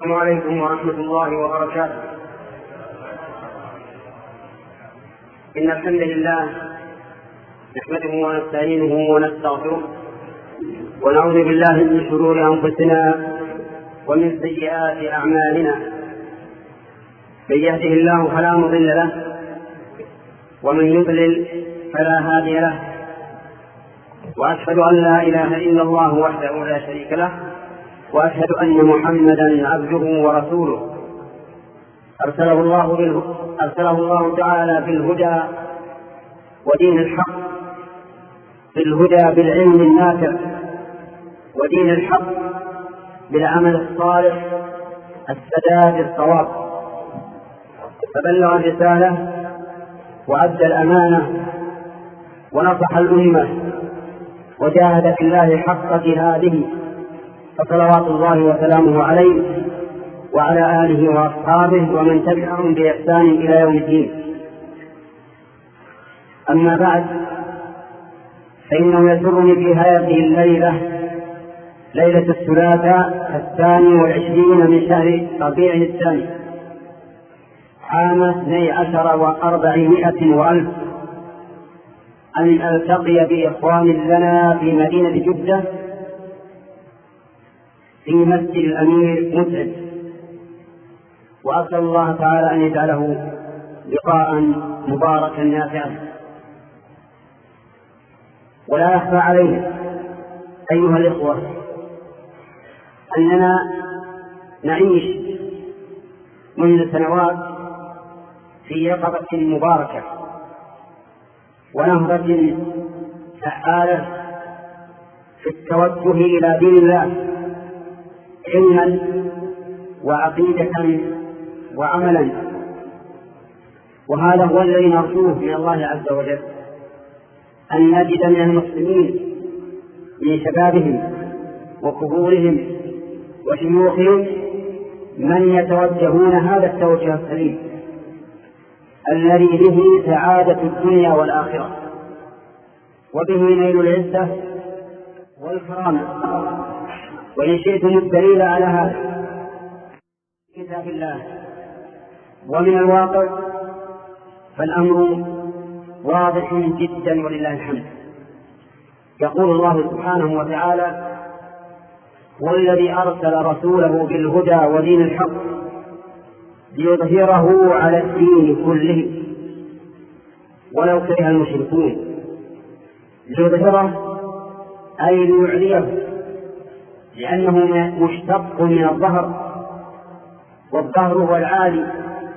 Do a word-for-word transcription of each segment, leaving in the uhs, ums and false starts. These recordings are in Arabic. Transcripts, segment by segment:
السلام عليكم ورحمة الله وبركاته. إن الحمد لله نحمده ونستعينه ونستغفره ونعوذ بالله من شرور أنفسنا ومن سيئات أعمالنا. من يهده الله فلا مضل له ومن يضلل فلا هادي له، وأشهد أن لا إله إلا الله وحده لا شريك له، وأشهد أن محمدا عبده ورسوله أرسله الله, أرسله الله تعالى بالهدى ودين الحق، بالهدى بالعلم النافع ودين الحق بالعمل الصالح السداد الصواب، فبلغ الرسالة وأدى الأمانة ونصح الأمة وجاهد في الله حق جهاده، فصلوات الله وسلامه عليه وعلى آله وأصحابه ومن تبعهم بإحسان إلى يوم الدين. أما بعد، فإنه يسرني في هذه الليلة، ليلة الثلاثاء الثاني والعشرين من شهر ربيع الثاني عام اثني عشر وأربعمائة وألف، أن ألتقي بإخوان لنا في مدينة جدة في مسجد الأمير مسعد، وأسأل الله تعالى أن يجعله لقاء مباركا نافعا. ولا يخفى عليه أيها الإخوة أننا نعيش منذ سنوات في يقظة مباركة ونهضة فعالة في التوجه إلى دين الله علما وعقيدة وعملا، وهذا هو الذي نرجوه من الله عز وجل، أن نجد من المسلمين من شبابهم وكبورهم وشيوخهم من يتوجهون هذا التوجه السليم الذي به سعادة الدنيا والآخرة، وبه نيل العزة والكرامة. وإن شئتم الدليل على هذا كتاب الله ومن الواقع فالأمر واضح جدا ولله الحمد. يقول الله سبحانه وتعالى: والذي أرسل رسوله بالهدى ودين الحق ليظهره على الدين كله ولو كره المشركون. ليظهره أي ليعليه، لأنه مشتق من الظهر، والظهر هو العالي.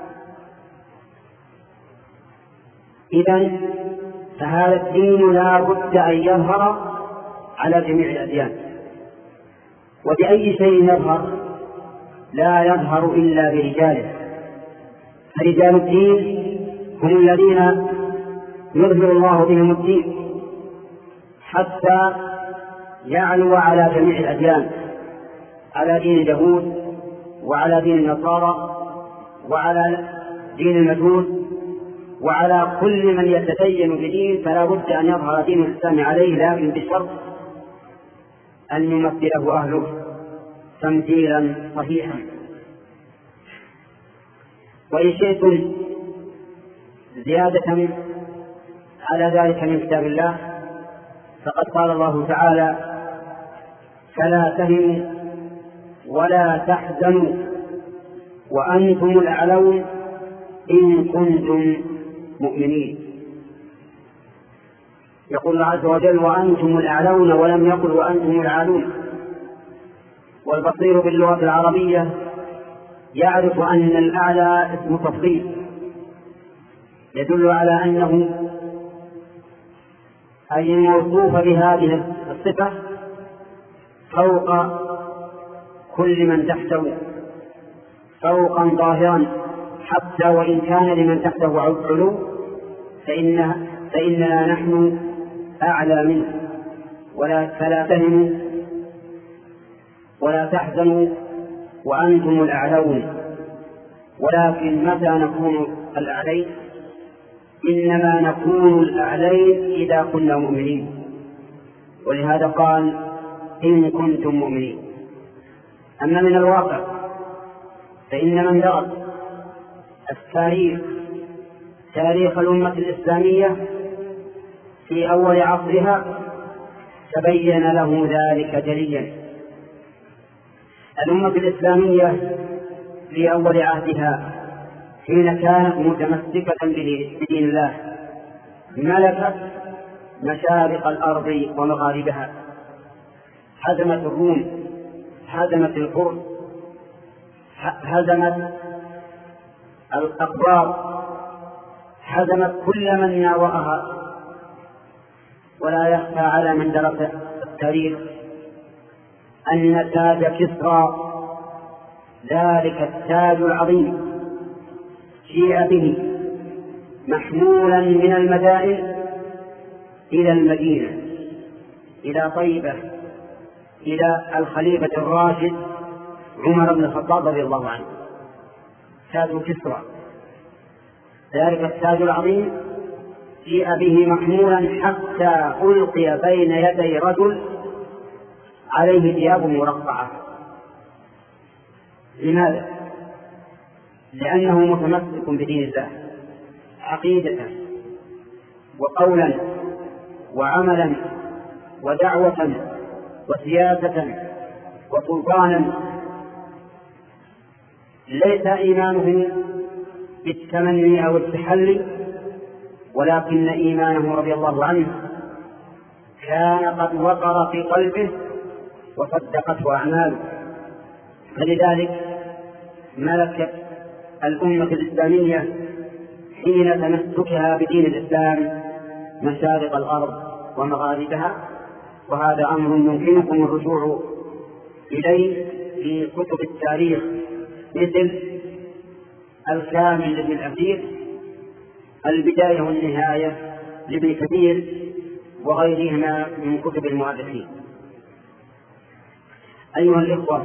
إذن فهذا الدين لا بد أن يظهر على جميع الأديان. وبأي شيء يظهر؟ لا يظهر إلا برجاله. فرجال الدين هم الذين يظهر الله بهم الدين حتى يعلو على جميع الأديان، على دين اليهود وعلى دين النصارى وعلى دين المجوس وعلى كل من يتدين بدين، فلا بد أن يظهر دين الإسلام عليه، لكن بشرط أن يمثله أهله تمثيلا صحيحا. وإن شئتم زيادة على ذلك من كتاب الله فقد قال الله تعالى: فلا تهنوا ولا تحزنوا وأنتم الأعلون إن كنتم مؤمنين. يقول الله عز وجل: وأنتم الأعلون، ولم يقل وأنتم العالون. والبصير باللغة العربية يعرف أن الأعلى اسم تفضيل يدل على أنه أي الموصوف بهذه الصفة فوق كل من تحته فوقا ظاهرا، حتى وإن كان لمن تحته علو فإن فإننا نحن أعلى منه. ولا فلا تهنوا ولا تحزنوا وأنتم الأعلون. ولكن متى نكون الأعلين؟ إنما نكون الأعلين إذا كنا مؤمنين، ولهذا قال: إن كنتم مؤمنين. أما من الواقع فإن من درس التاريخ تاريخ الأمة الإسلامية في أول عصرها تبين له ذلك جليا. الأمة الإسلامية في أول عهدها حين كانت متمسكة بدين الله ملكت مشارق الأرض ومغاربها، هزمت الروم، هزمت الفرس، هزمت الأقباط، هزمت كل من ناوأها. ولا يخفى على من درس التاريخ أن تاج كسرى، ذلك التاج العظيم، جيء به محمولا من المدائن إلى المدينة، إلى طيبة، إلى الخليفة الراشد عمر بن الخطاب رضي الله عنه. تاج كسرى، ذلك التاج العظيم جيء به محمولا حتى ألقي بين يدي رجل عليه ثياب مرقعة. لماذا؟ لأنه متمسك بدين الله عقيدة وقولا وعملا ودعوة وسياسة وسلطانا. ليس إيمانه بالتمني أو التحلي، ولكن إيمانه رضي الله عنه كان قد وقر في قلبه وصدقته أعماله. فلذلك ملكت الأمة الإسلامية حين تمسكها بدين الإسلام مشارق الأرض ومغاربها، وهذا أمر يمكنكم الرجوع إليه في كتب التاريخ مثل الكامل لابن الأثير، البداية والنهاية لابن كثير، وغيرهما من كتب المؤرخين. أيها الإخوة،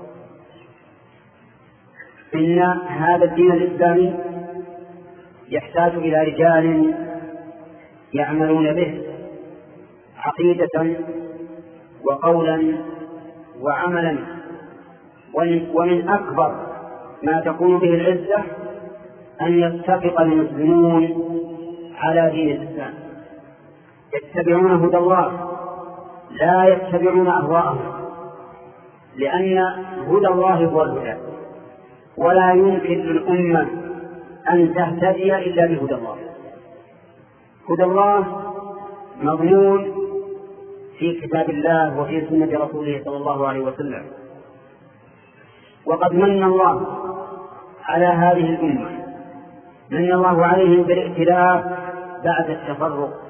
إن هذا الدين الإسلامي يحتاج إلى رجال يعملون به عقيدة وقولا وعملا. ومن أكبر ما تكون به العزة أن يتفق المسلمون على دين الإسلام، يتبعون هدى الله لا يتبعون أهواءهم، لأن هدى الله هو الهدى، ولا يمكن للأمة أن تهتدي إلا بهدى الله. هدى الله مضمون في كتاب الله وفي سنة رسوله صلى الله عليه وسلم. وقد من الله على هذه الأمة، من الله عليهم بالائتلاف بعد التفرق،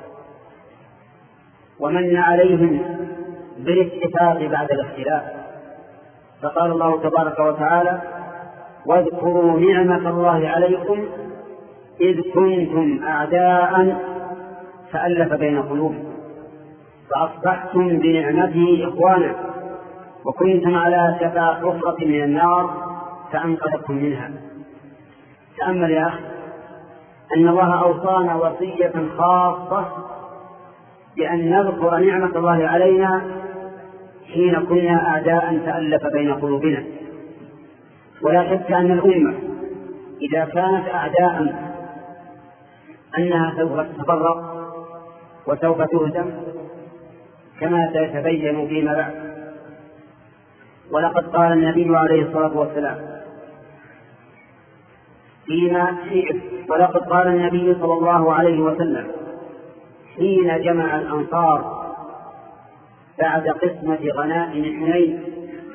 ومن عليهم بالاتفاق بعد الاختلاف. فقال الله تبارك وتعالى: واذكروا نعمة الله عليكم إذ كنتم أعداء فألف بين قلوبكم فأصبحتم بنعمته إخوانا وكنتم على شفا حفرة من النار فأنقذكم منها. تأمل يا أخي أن الله أوصانا وصية خاصة بأن نذكر نعمة الله علينا حين كنا أعداء فألف بين قلوبنا. ولا شك أن الأمة إذا كانت أعداء أنها سوف تتفرق وسوف تهزم كما سيتبين فيما بعد. ولقد قال النبي عليه الصلاة والسلام فيما ولقد قال النبي صلى الله عليه وسلم حين جمع الأنصار بعد قسمة غنائم حنين: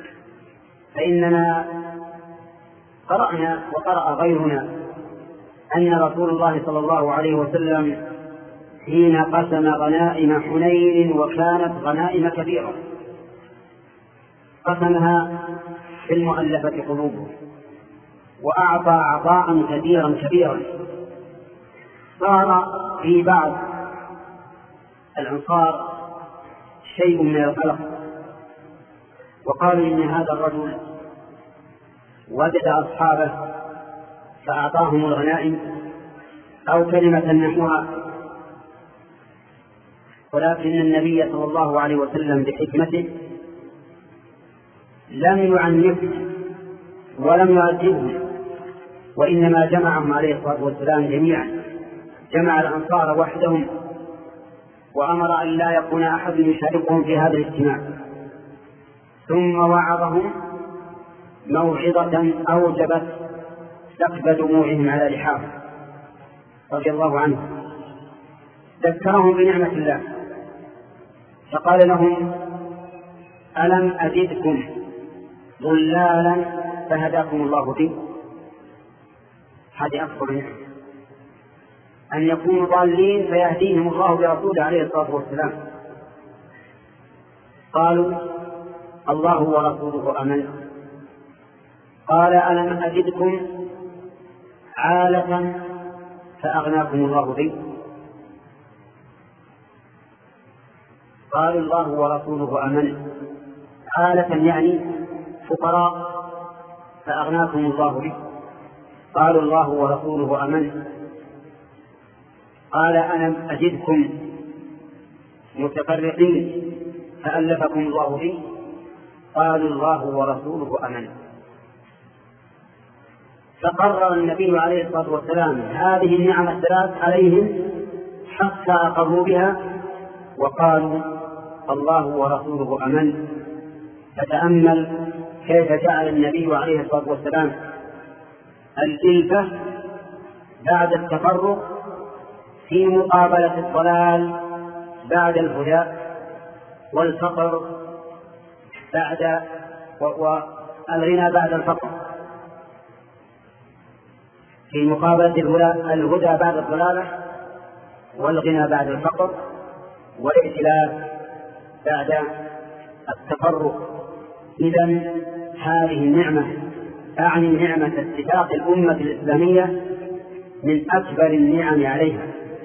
فإننا قرأنا وقرأ غيرنا أن رسول الله صلى الله عليه وسلم حين قسم غنائم حنين وكانت غنائم كبيرة قسمها في المؤلفة قلوبهم وأعطى عطاء كثيرا كبيرا. صار في بعض الأنصار شيء من القلق، وقالوا إن هذا الرجل وجد أصحابه فأعطاهم الغنائم أو كلمة نحوها. ولكن النبي صلى الله عليه وسلم بحكمته لم يعنفه ولم يعذبهم، وإنما جمعهم عليه الصلاة والسلام جميعا، جمع الأنصار وحدهم، وأمر أن لا يكون أحد يشاركهم في هذا الاجتماع، ثم وعظهم موعظة أوجبت سكب دموعهم على لحاهم رضي الله عنهم. ذكرهم بنعمة الله فقال لهم: ألم أزدكم ضلالا فهداكم الله به؟ هذه أكبر نعمة، أن يكونوا ضالين فيهديهم الله برسوله عليه الصلاة والسلام. قالوا: الله ورسوله أمن. قال: ألم أزدكم عالة فأغناكم الله به؟ قالوا: الله ورسوله أمن. عالة يعني فقراء فأغناكم الله به. قالوا: الله ورسوله أمن. قال: ألم أزدكم متفرقين فألفكم الله به؟ قالوا: الله ورسوله أمن. فقرر النبي عليه الصلاة والسلام هذه النعمة الثلاث عليهم حتى أقروا بها وقالوا: الله ورسوله أمن. فتأمل كيف جعل النبي عليه الصلاة والسلام الإلفة بعد التفرق في مقابلة الضلال بعد الهدى، والفقر بعد والغنى بعد الفقر، في مقابلة الهدى بعد الضلالة والغنى بعد الفقر والائتلاف بعد التفرق. إذن هذه النعمة أعني نعمة اتفاق الأمة الإسلامية من أكبر النعم عليها.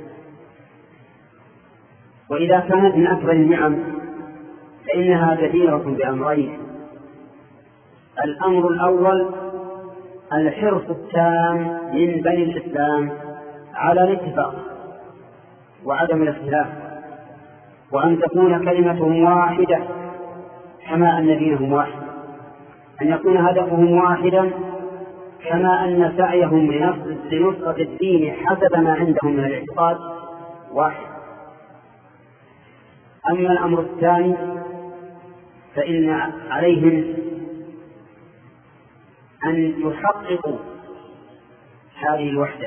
وإذا كانت من أكبر النعم فإنها جديرة بأمرين: الأمر الأول الحرص التام من بني الإسلام على الاتفاق وعدم الاختلاف، وأن تكون كلمتهم واحدة كما أن دينهم واحد، أن يكون هدفهم واحدا كما أن سعيهم لنصرة الدين حسب ما عندهم من الاعتقاد واحد. أما الأمر الثاني فإن عليهم أن يحققوا هذه الوحدة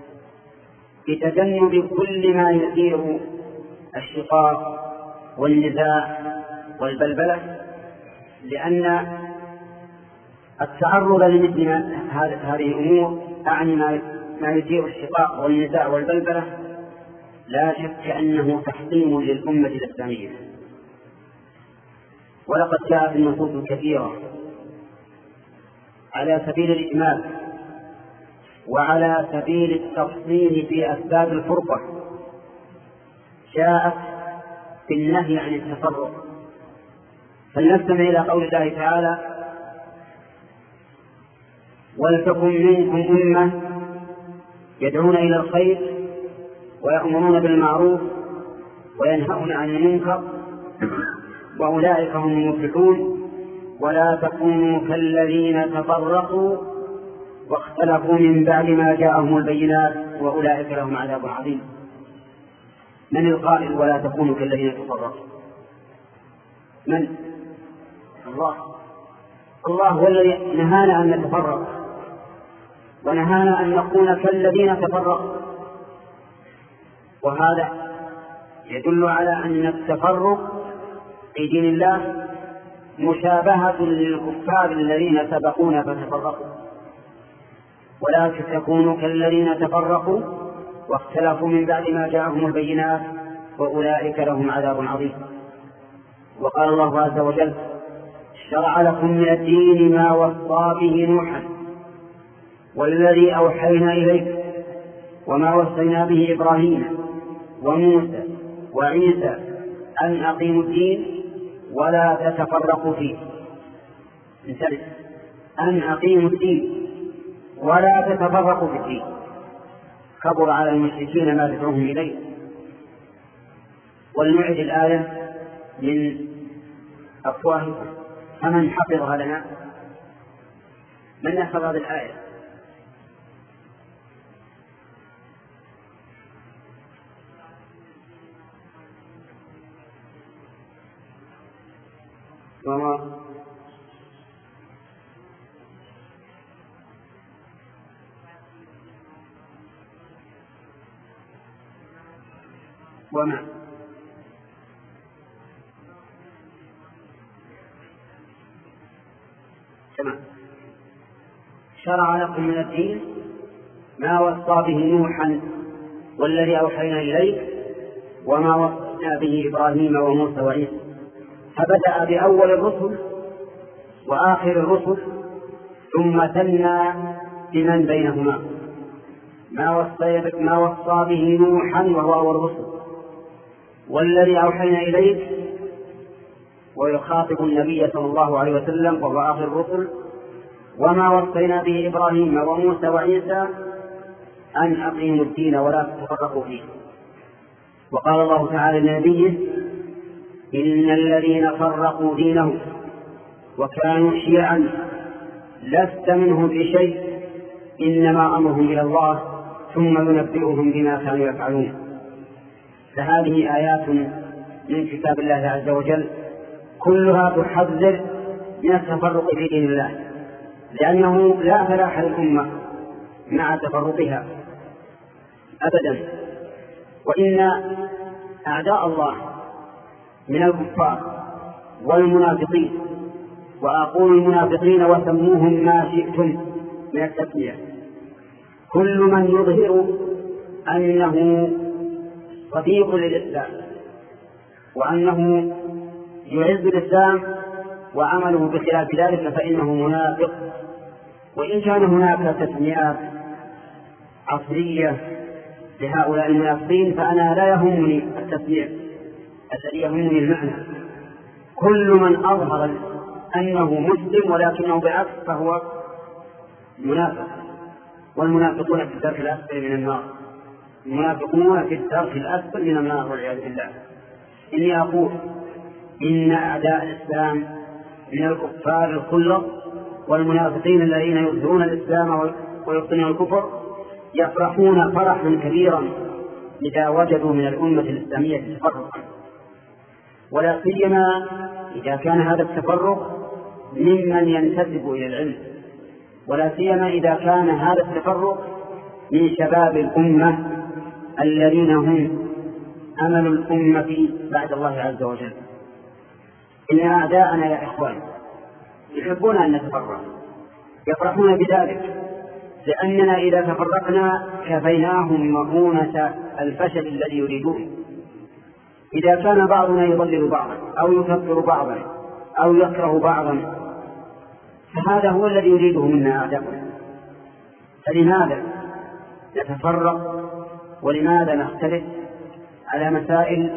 بتجنب كل ما يثير الشقاق والنزاع والبلبلة، لأن التعرض لمثل هذه الأمور أعني ما يثير الشقاق والنزاع والبلبلة لا شك أنه تحطيم للأمة الإسلامية. ولقد جاءت النصوص الكثيرة على سبيل الإجمال وعلى سبيل التفصيل في أسباب الفرقة، جاءت بالنهي عن التفرق. فلنستمع إلى قول الله تعالى: ولتكن منكم أمة يدعون إلى الخير ويأمرون بالمعروف وينهون عن المنكر وأولئك هم المفلحون ولا تكونوا كالذين تفرقوا واختلفوا من بعد ما جاءهم البينات وأولئك لهم عذاب عظيم. من القائل ولا تكونوا كالذين تفرقوا؟ من؟ الله. الله هو الذي نهانا أن نتفرق ونهانا أن نكون كالذين تفرقوا، وهذا يدل على أن التفرق في دين الله مشابهة للكفار الذين سبقونا فتفرقوا، ولا تكونوا كالذين تفرقوا واختلفوا من بعد ما جاءهم البينات وأولئك لهم عذاب عظيم. وقال الله عز وجل: شرع لكم من الدين ما وصى به نوحا والذي أوحينا إليك وما وصينا به إبراهيم وموسى وعيسى أن أقيموا الدين ولا تتفرقوا فيه. انتبه: أن أقيموا الدين ولا تتفرقوا في الدين. كبر على المشركين ما تدعوهم إليه. ولنعد الآية من أفواهكم فمن حفظها لنا. من يحفظ هذه الآية؟ وما وما تمام. شرع لكم من الدين ما وصى به نوحا والذي أوحينا إليك وما وصينا به إبراهيم وموسى وعيسى، فبدأ بأول الرسل وآخر الرسل ثم ثنى بمن بينهما. ما وصى ما وصى به نوحا وهو أول الرسل والذي أوحينا إليك، ويخاطب النبي صلى الله عليه وسلم وهو آخر الرسل، وما وصينا به إبراهيم وموسى وعيسى أن أقيموا الدين ولا تتفرقوا فيه. وقال الله تعالى لنبيه: إن الذين فرقوا دينهم وكانوا شيعا لست منهم بشيء إنما أمرهم إلى الله ثم ينبئهم بما كانوا يفعلون. فهذه آيات من كتاب الله عز وجل كلها تحذر من التفرق في دين الله، لأنه لا فلاح للأمة مع تفرقها أبدا. وإن أعداء الله من الكفار والمنافقين، وأقول المنافقين وسموهم ما شئتم من التسمية، كل من يظهر أنه صديق للإسلام وأنه يعز الإسلام وعمله بخلاف ذلك فإنه منافق. وإن كان هناك تسميات عصرية لهؤلاء المنافقين فأنا لا يهمني التسمية، الذي يهمني المعنى. كل من أظهر أنه مسلم ولكنه بعكس فهو منافق، والمنافقون في الدرك الأسفل من النار. المنافقون في الدرك الأسفل من النار والعياذ بالله. إني أقول إن أعداء الإسلام من الكفار الخلص والمنافقين الذين يظهرون الإسلام ويبطنون الكفر يفرحون فرحا كبيرا إذا وجدوا من الأمة الإسلامية تفرقا، ولا سيما إذا كان هذا التفرق ممن ينتسب إلى العلم، ولا سيما إذا كان هذا التفرق من شباب الأمة الذين هم أمل الأمة بعد الله عز وجل. إن أعداءنا يا إخوان يحبون أن نتفرق، يفرحون بذلك، لأننا إذا تفرقنا كفيناهم مؤونة الفشل الذي يريدون. إذا كان بعضنا يضلل بعضا أو يكفر بعضا أو يكره بعضا فهذا هو الذي يريده منا أعداؤنا. فلماذا نتفرق ولماذا نختلف على مسائل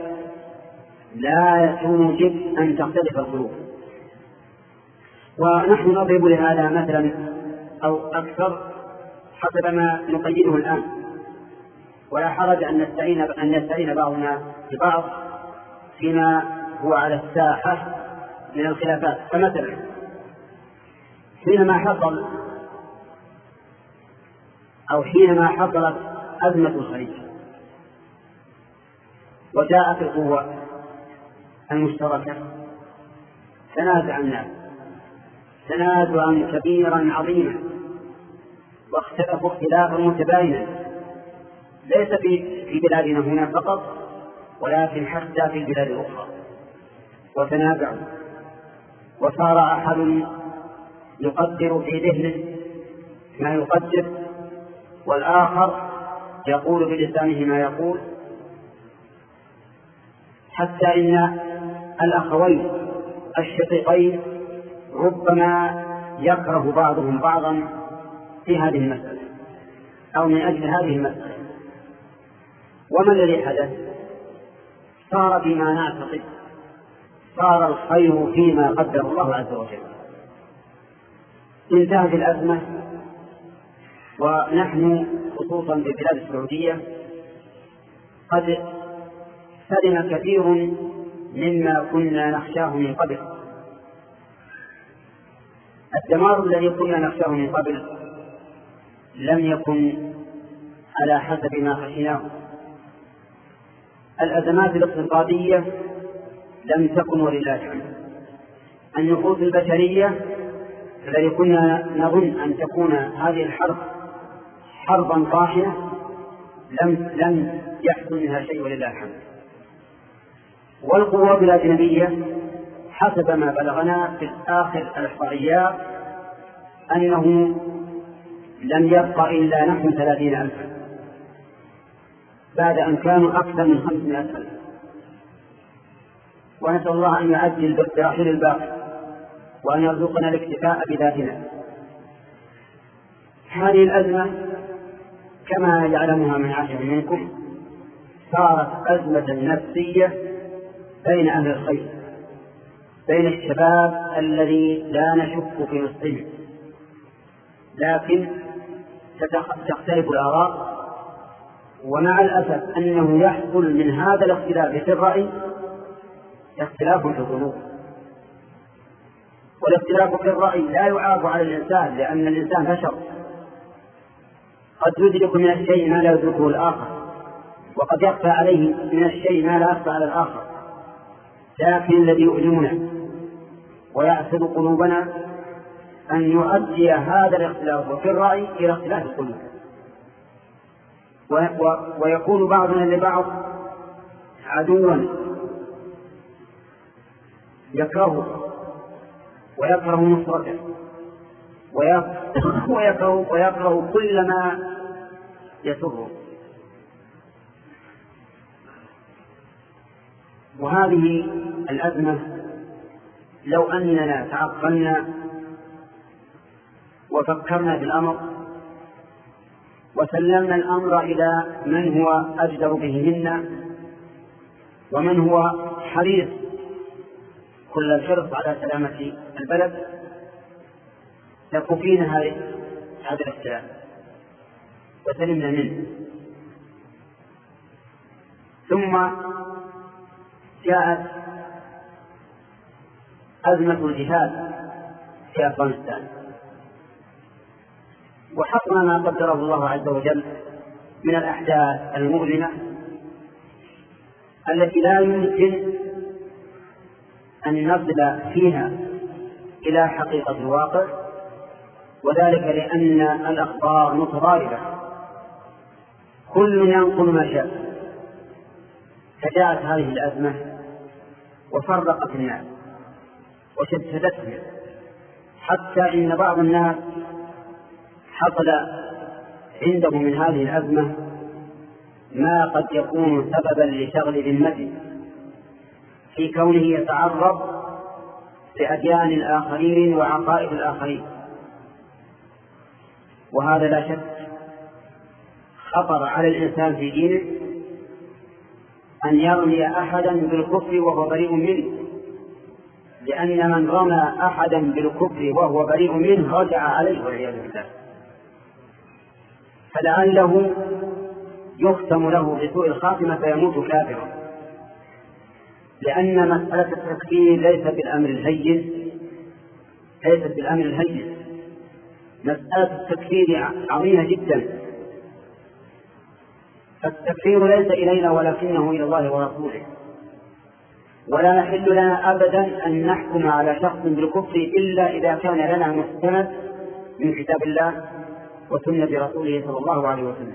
لا توجب أن تختلف القلوب؟ ونحن نضرب لهذا مثلا أو أكثر حسب ما نقيده الآن، ولا حرج أن نستعين أن نستعين بعضنا ببعض فيما هو على الساحة من الخلافات. فمثلا حينما حصل أو حينما حصلت أزمة الخليج وجاءت القوة المشتركة تنازع الناس تنازعا كبيرا عظيما واختلفوا اختلافا متباينا، ليس في بلادنا هنا فقط ولكن حتى في البلاد الأخرى، وتنازعوا وصار أحد يقدر في ذهنه ما يقدر والآخر يقول بلسانه ما يقول، حتى إن الأخوين الشقيقين ربما يكره بعضهم بعضا في هذه المسألة أو من أجل هذه المسألة. وما الذي حدث؟ صار فيما نعتقد صار الخير فيما قدر الله عز وجل. انتهت الأزمة ونحن خصوصا في بلاد السعودية قد سلم كثير مما كنا نخشاه من قبل، الدمار الذي كنا نخشاه من قبل لم يكن على حسب ما خشيناه. الأزمات الاقتصادية لم تكن ولله الحمد. النفوس البشرية التي كنا نظن أن تكون هذه الحرب حربا طاحنة لم لم يحصل منها شيء ولله الحمد. والقوات الأجنبية حسب ما بلغنا في آخر الإحصائيات أنه لم يبقى إلا نحو ثلاثين ألفا بعد أن كانوا أكثر من خمسمائة ألف، ونسأل الله أن يعجل برحيل الباقي وأن يرزقنا الاكتفاء بذاتنا. هذه الأزمة كما يعلمها من عاشر منكم صارت أزمة نفسية بين أهل الخير، بين الشباب الذي لا نشك في نصهم، لكن تختلف الآراء. ومع الأسف أنه يحصل من هذا الاختلاف في الرأي اختلاف في القلوب، والاختلاف في الرأي لا يعاب على الإنسان، لأن الإنسان بشر قد يدرك من الشيء ما لا يدركه الآخر، وقد يخفى عليه من الشيء ما لا يخفى على الآخر. لكن الذي يؤلمنا ويعصب قلوبنا أن يؤدي هذا الاختلاف في الرأي إلى اختلاف القلوب، ويكون بعضنا لبعض عدوا يكره ويكره نصرته ويكره, ويكره كل ما يسره. وهذه الأزمة لو أننا تعقلنا وفكرنا في الأمر وسلمنا الأمر إلى من هو أجدر به منا ومن هو حريص كل الحرص على سلامة البلد لكفينا هذا الاختلاف وسلمنا منه. ثم جاءت أزمة الجهاد في أفغانستان، وحصل ما قدره الله عز وجل من الأحداث المؤلمة التي لا يمكن أن نصل فيها إلى حقيقة الواقع، وذلك لأن الأخبار متضاربة كل ينقل ما شاء. فجاءت هذه الأزمة وفرقت الناس وشتتهم، حتى إن بعض الناس حصل عنده من هذه الأزمة ما قد يكون سببا لشغل ذمته في كونه يتعرض لأديان الآخرين وعقائد الآخرين. وهذا لا شك خطر على الإنسان في دينه أن يرمي أحدا بالكفر وهو بريء منه، لأن من رمى أحدا بالكفر وهو بريء منه رجع عليه والعياذ بالله، فلعله يختم له بسوء الخاتمة فيموت كافرا. لأن مسألة التكفير ليست بالأمر الهين، ليست بالأمر الهين مسألة التكفير عظيمة جدا. فالتكفير ليس إلينا ولكنه إلى الله ورسوله، ولا يحل لنا أبدا أن نحكم على شخص بالكفر إلا إذا كان لنا مستند من كتاب الله وسنة رسوله صلى الله عليه وسلم.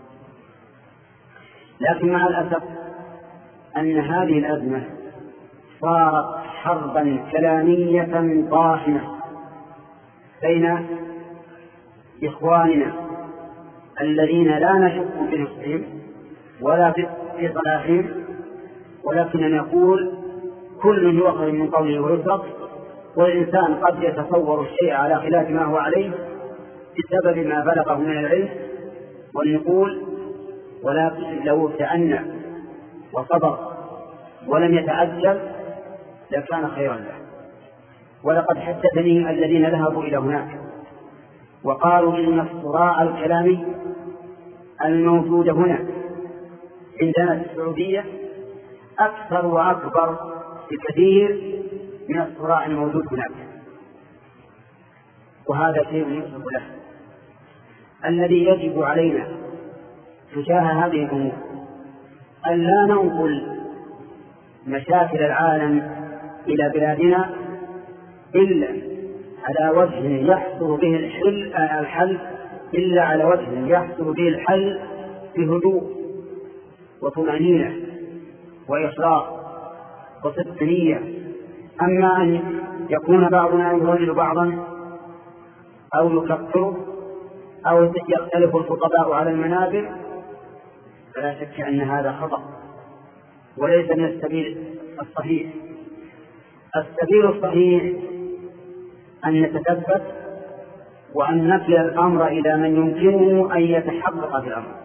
لكن مع الأسف أن هذه الأزمة صارت حربا كلامية طاحنة بين إخواننا الذين لا نشك في نفسهم ولا في صلاحهم، ولكننا نقول كل يؤخذ من قوله ويترك، والإنسان قد يتصور الشيء على خلاف ما هو عليه بسبب ما بلغه من العلم، ونقول ولكن لو تأنى وصبر ولم يتعجل لكان خيرا له. ولقد حدثني الذين ذهبوا إلى هناك وقالوا إن الصراع الكلامي الموجود هنا عندنا في السعودية أكثر وأكبر بكثير من الصراع الموجود هناك، وهذا شيء يصلح له. الذي يجب علينا تجاه هذه الأمور أن لا ننقل مشاكل العالم إلى بلادنا إلا على وجه يحصل به الحل, الحل إلا على وجه يحصل به الحل بهدوء وطمأنينة وإخلاص وصدق نية. أما أن يكون بعضنا يضلل بعضا أو يكفره أو يختلف الخطباء على المنابر فلا شك أن هذا خطأ وليس من السبيل الصحيح. السبيل الصحيح أن نتثبت وأن نكل الأمر إلى من يمكنه أن يتحقق في الأمر،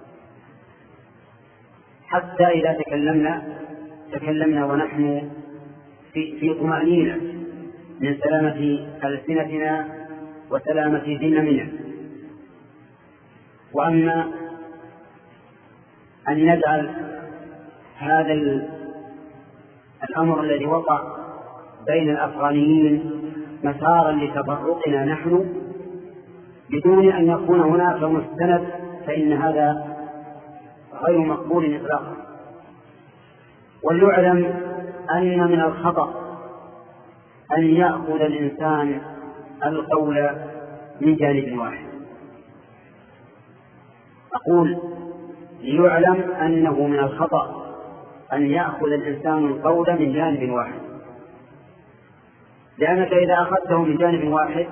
حتى إذا تكلمنا تكلمنا ونحن في, في طمأنينة من سلامة ألسنتنا وسلامة ذممنا. وأما أن نجعل هذا الأمر الذي وقع بين الأفغانيين مسارا لتفرقنا نحن بدون أن يكون هناك مستند، فإن هذا غير مقبول إطلاقا. وليعلم أن من الخطأ أن يأخذ الإنسان القول من جانب واحد. أقول ليعلم أنه من الخطأ أن يأخذ الإنسان القول من جانب واحد، لأنك إذا أخذته من جانب واحد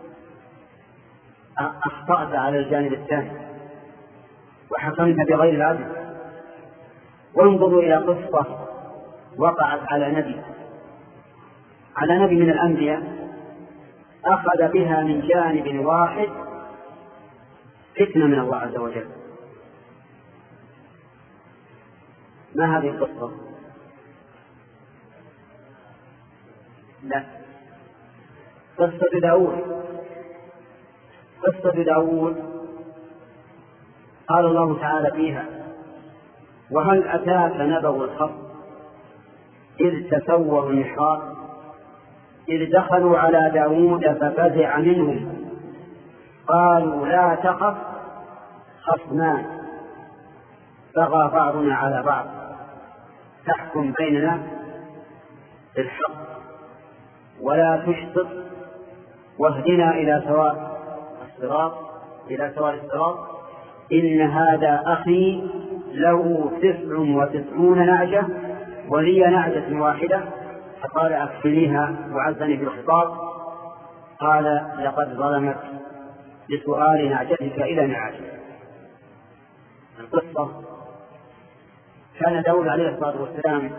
أخطأت على الجانب الثاني وحكمت بغير العدل. وانظروا إلى قصة وقعت على نبي على نبي من الأنبياء أخذ بها من جانب واحد فتنة من الله عز وجل. ما هذه القصة؟ لا، قصة داود. قصة داود قال الله تعالى فيها: وهل أتاك نبأ الخصم إذ تسوروا المحراب إذ دخلوا على داود ففزع منهم قالوا لا تخف خصمان بغى بعضنا على بعض تحكم بيننا بالحق ولا تشطط واهدنا إلى سواء الصراط إلى سواء الصراط إن هذا أخي له تسع وتسعون نعجة ولي نعجة واحدة فقال أكفليها وعزني بالخطاب قال لقد ظلمت بسؤال نعجتك إلى نعجتك. القصة: كان داود عليه الصلاة والسلام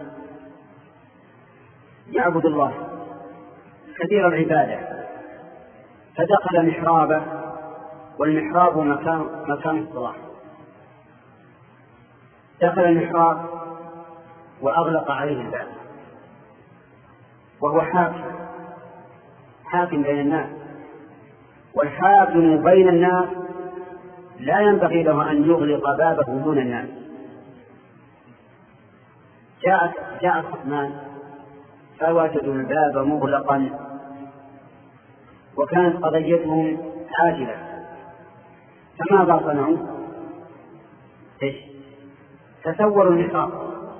يعبد الله كثير العبادة، فدخل محرابه، والمحراب مكان, مكان الصلاة. دخل المحراب وأغلق عليه الباب وهو حاكم حاكم بين الناس، والحاكم بين الناس لا ينبغي له أن يغلق بابه دون الناس. جاءت جاء خصمان فوجدوا الباب مغلقا وكانت قضيتهم عاجلة، فماذا صنعوا؟ إيش؟ تسوروا المحراب،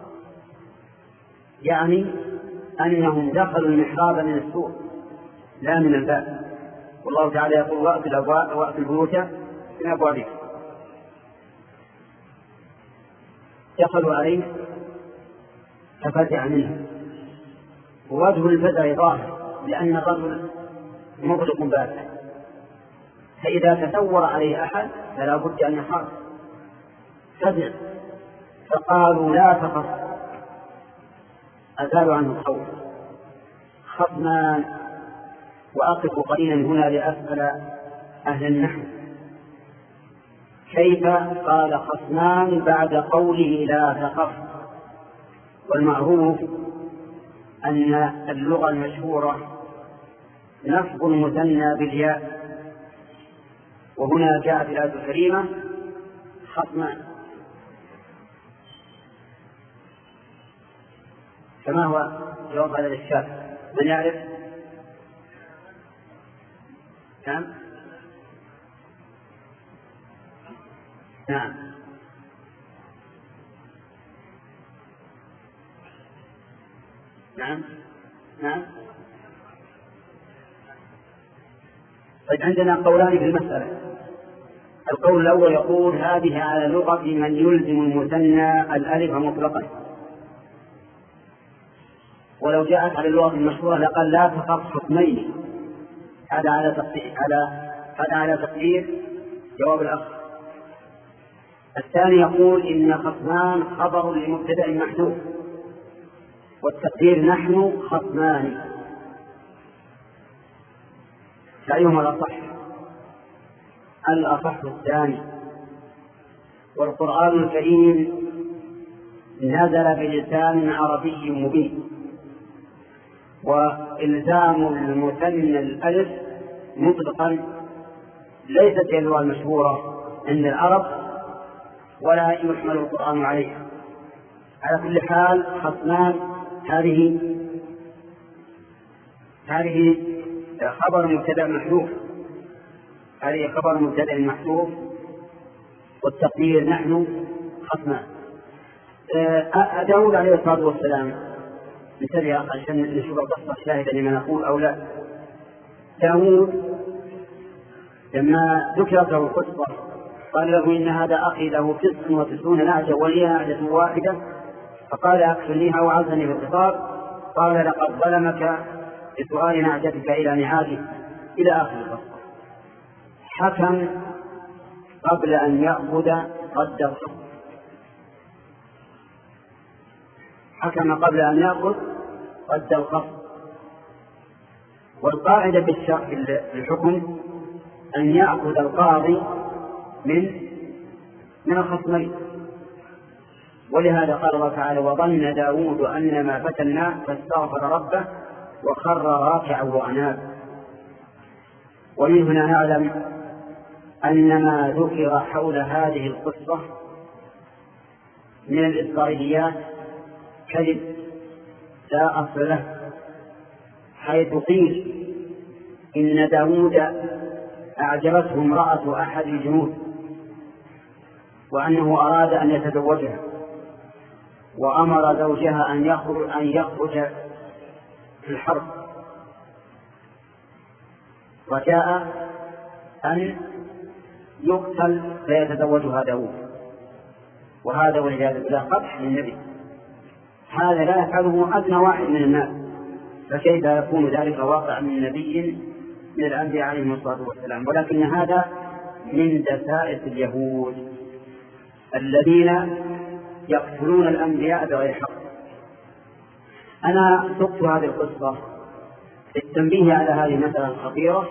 يعني أنهم دخلوا المحراب من السور لا من الباب. والله تعالى يقول: وأتوا الأبواب وأتوا البيوت من أبوابها. دخلوا عليه ففزع منه، ووجه الفزع ظاهر لأن الرجل مغلق بابه، فإذا تسور عليه أحد فلا بد أن يخاف. فزع فقالوا لا تخف، أزالوا عنه الخوف. خصمان، وأقف قليلا هنا لأسأل أهل النحو كيف قال خصمان بعد قوله لا تخف. والمعروف أن اللغة المشهورة لفظ مثنى بالياء، وهنا جاء في الآية الكريمة خصمان. فما هو جواب هذا الإشكال؟ من يعرف؟ نعم نعم نعم نعم. طيب عندنا قولان في المسألة. القول الأول يقول هذه على لغة من يلزم المثنى الألف مطلقا، ولو جاءت على اللغة المشهورة لقال لا تخف حكمين. هذا على تقدير هذا هذا على تقدير جواب الأخ. الثاني يقول إن خصمان خبر لمبتدأ محذوف، والتقدير نحن خصمان. فأيهما الأصح؟ الأصح الثاني. والقرآن الكريم نزل بلسان عربي مبين، وإلزام المثنى الألف مطلقا ليست هي اللغة المشهورة عند العرب ولا يحمل القرآن عليها. على كل حال خصمان هذه هذه خبر مبتدأ محذوف، هذه خبر مبتدأ محذوف، والتقدير نحن خصمان. داود عليه الصلاة والسلام مثل عشان نشوف القصة شاهدة لما نقول أو لا. داود لما ذكرت له القصة قال له إن هذا أخي له تسع وتسعون نعجة ولي نعجة واحدة، فقال أكفلنيها وعزني في الخطاب. قال لقد ظلمك بسؤال نعجتك إلى نعاجه إلى آخر القصة. حكم قبل أن يأخذ رد الحكم، حكم قبل أن يأخذ رد الخصم. والقاعدة في الحكم أن يأخذ القاضي من من الخصمين. ولهذا قال الله تعالى وظن داود أن ما فتناه فاستغفر ربه وخر راكعا وأناب. ومن هنا نعلم أن ما ذكر حول هذه القصة من الإسرائيليات كذب لا أصل له، حيث قيل إن داود أعجبته امرأة أحد الجنود وأنه أراد أن يتزوجها، وأمر زوجها أن يخرج, أن يخرج في الحرب، رجاء أن يقتل فيتزوجها داود. وهذا والعياذ بالله قبح للنبي، هذا لا يفعله أدنى واحد من الناس، فكيف يكون ذلك واقع من نبي من الأنبياء عليهم الصلاة والسلام؟ ولكن هذا من دسائس اليهود الذين يقتلون الأنبياء بغير حق. أنا سقت هذه القصة للتنبيه على هذه المسألة الخطيرة،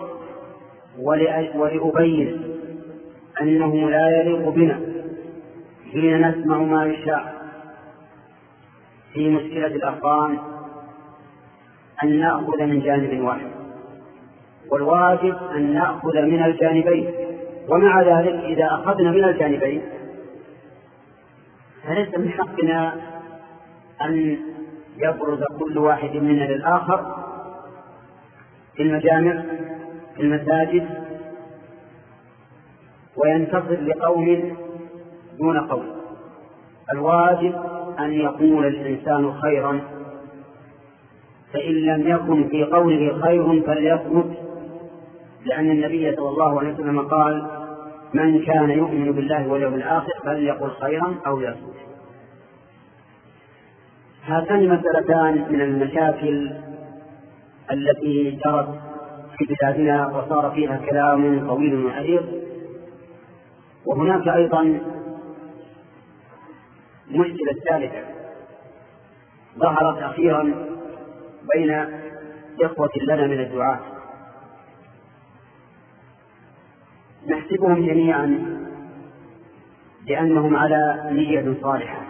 ولأبين أنه لا يليق بنا حين نسمع ما يشاع في مشكلة الأفغان أن نأخذ من جانب واحد، والواجب أن نأخذ من الجانبين. ومع ذلك إذا أخذنا من الجانبين فليس من حقنا أن يبرز كل واحد منا للآخر في المجامع في المساجد وينتصر لقوم دون قول. الواجب أن يقول الإنسان خيرا، فإن لم يكن في قوله خير فليصمت، لأن النبي صلى الله عليه وسلم قال من كان يؤمن بالله واليوم الآخر فليقل خيرا أو يصمت. هاتان مسألتان من المشاكل التي جرت في بلادنا وصار فيها كلام طويل وعريض. وهناك أيضا مشكلة ثالثة ظهرت أخيرا بين إخوة لنا من الدعاة، نحسبهم جميعا لأنهم على نية صالحة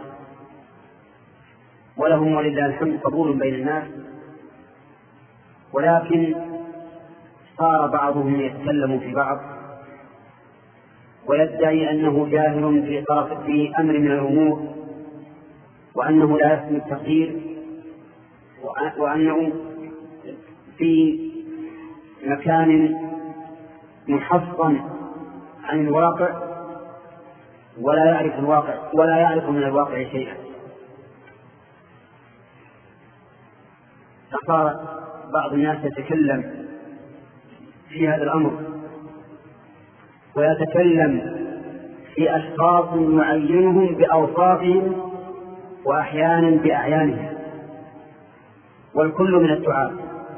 ولهم ولله الحمد قبول بين الناس، ولكن صار بعضهم يتكلم في بعض ويدعي أنه جاهل في طرف في أمر من الأمور، وأنه لا يسمى التغيير، وأنه في مكان محصن عن الواقع ولا يعرف الواقع ولا يعرف من الواقع شيئا. فصار بعض الناس يتكلم في هذا الأمر ويتكلم في أشخاص يعينهم بأوصافهم وأحيانا بأعيانهم، والكل من الدعاة،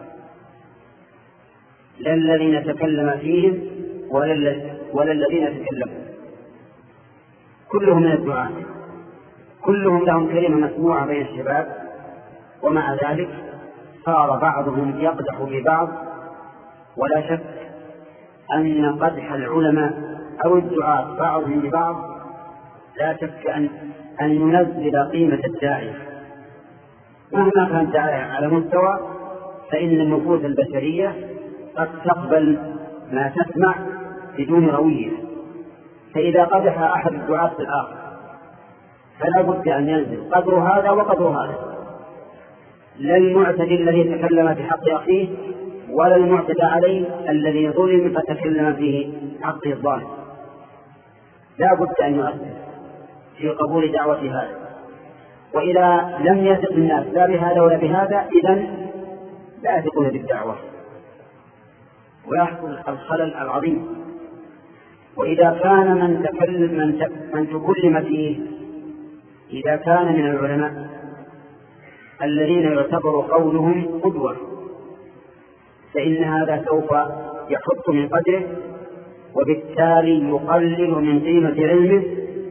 لا الذين تكلم فيهم ولا الذين تكلموا، كلهم من الدعاة، كلهم لهم كلمة مسموعة بين الشباب. ومع ذلك صار بعضهم يقدح ببعض، ولا شك أن قدح العلماء أو الدعاة بعضهم ببعض لا شك أن أن ينزل قيمة الداعية. مهما كان الداعية على مستوى، فإن النفوس البشرية قد تقبل ما تسمع بدون روية، فإذا قدح أحد الدعاة في الآخر فلا بد أن ينزل قدر هذا وقدر هذا، لا المعتدي الذي تكلم في حق أخيه ولا المعتدى عليه الذي ظلم فتكلم فيه حقه الظالم. لا بد أن يؤثر في قبول دعوة هذا، وإذا لم يثق الناس لا بهذا ولا بهذا إذن لا يثقون بالدعوة ويحصل الخلل العظيم. وإذا كان من تكلم من, من تكلم فيه إذا كان من العلماء الذين يعتبر قولهم قدوة، فإن هذا سوف يحط من قدره، وبالتالي يقلل من قيمة علمه،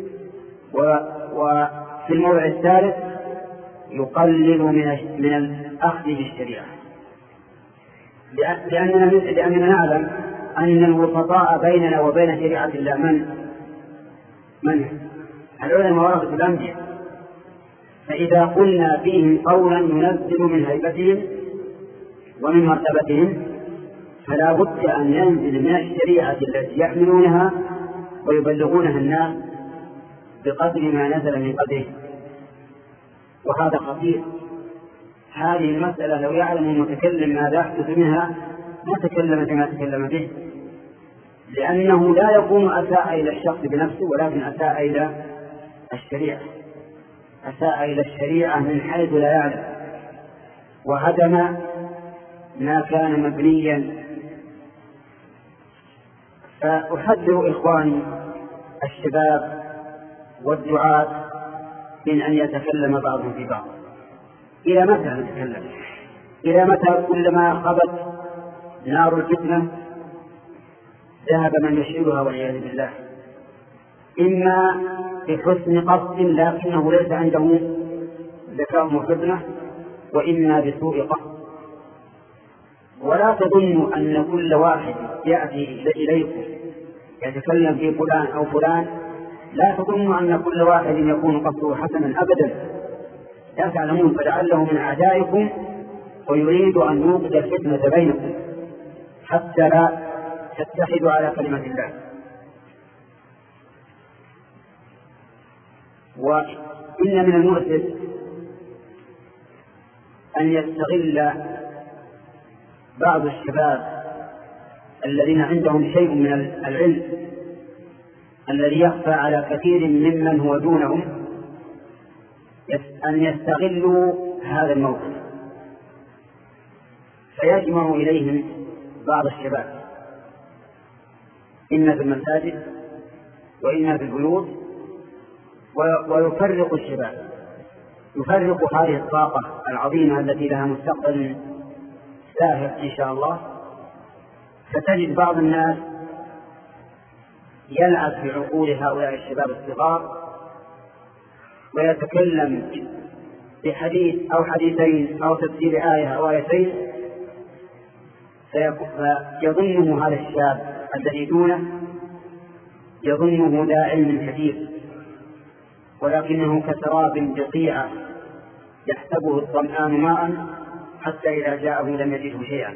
وفي الموضع الثالث يقلل من الأخذ بالشريعة، لأننا, لأننا نعلم أن الوسطاء بيننا وبين شريعة الله من من العلماء ورثة الأنبياء، فإذا قلنا فيهم قولا ينزل من هيبتهم ومن مرتبتهم فلا بد أن ينزل من الشريعة التي يحملونها ويبلغونها الناس بقدر ما نزل من قدره. وهذا خطير. هذه المسألة لو يعلم المتكلم ماذا يحدث منها ما تكلم بما تكلم به، لأنه لا يكون أساء إلى الشخص بنفسه، ولكن أساء إلى الشريعة، أساء إلى الشريعة من حيث لا يعلم، وهدم ما كان مبنيا. فأحذر إخواني الشباب والدعاة من أن يتكلم بعضهم في بعض. إلى متى نتكلم؟ إلى متى كلما خبت نار الفتنة ذهب من يشعلها والعياذ بالله، إما بحسن قصد لكنه ليس عنده ذكاء وفتنة، وإما بسوء قصد. ولا تظنوا أن كل واحد يأتي إليكم يتكلم في فلان أو فلان، لا تظنوا أن كل واحد يكون قصده حسنا أبدا، لا تعلمون، فلعله من أعدائكم ويريد أن يوقد الفتنة بينكم حتى لا تتحدوا على كلمة الله. وإن من المؤسف أن يستغل بعض الشباب الذين عندهم شيء من العلم الذي يخفى على كثير ممن هو دونهم أن يستغلوا هذا الموقف، فيجمع إليهم بعض الشباب إما في المساجد وإما في البيوت، ويفرق الشباب، يفرق هذه الطاقة العظيمة التي لها مستقبل ساهر إن شاء الله. فتجد بعض الناس يلعب بعقول هؤلاء الشباب الصغار ويتكلم بحديث أو حديثين أو تفسير آية أو آيتين، فيظنه هذا الشاب الذي دونه يظنه ذا علم كثير، ولكنه كسراب بقيعة يحسبه الظمآن ماء حتى إذا جاءه لم يجده شيئا.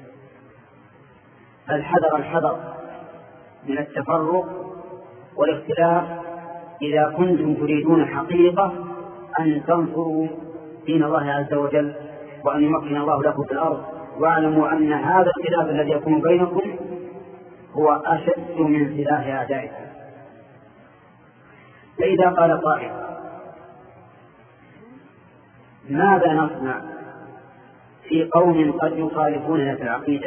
الحذر الحذر من التفرق والاختلاف إذا كنتم تريدون حقيقة أن تنصروا دين الله عز وجل وأن يمكن الله لكم في الأرض. واعلموا أن هذا الخلاف الذي يكون بينكم هو أشد من سلاح أعدائكم. فإذا قال قائل ماذا نصنع في قوم قد يخالفوننا في العقيدة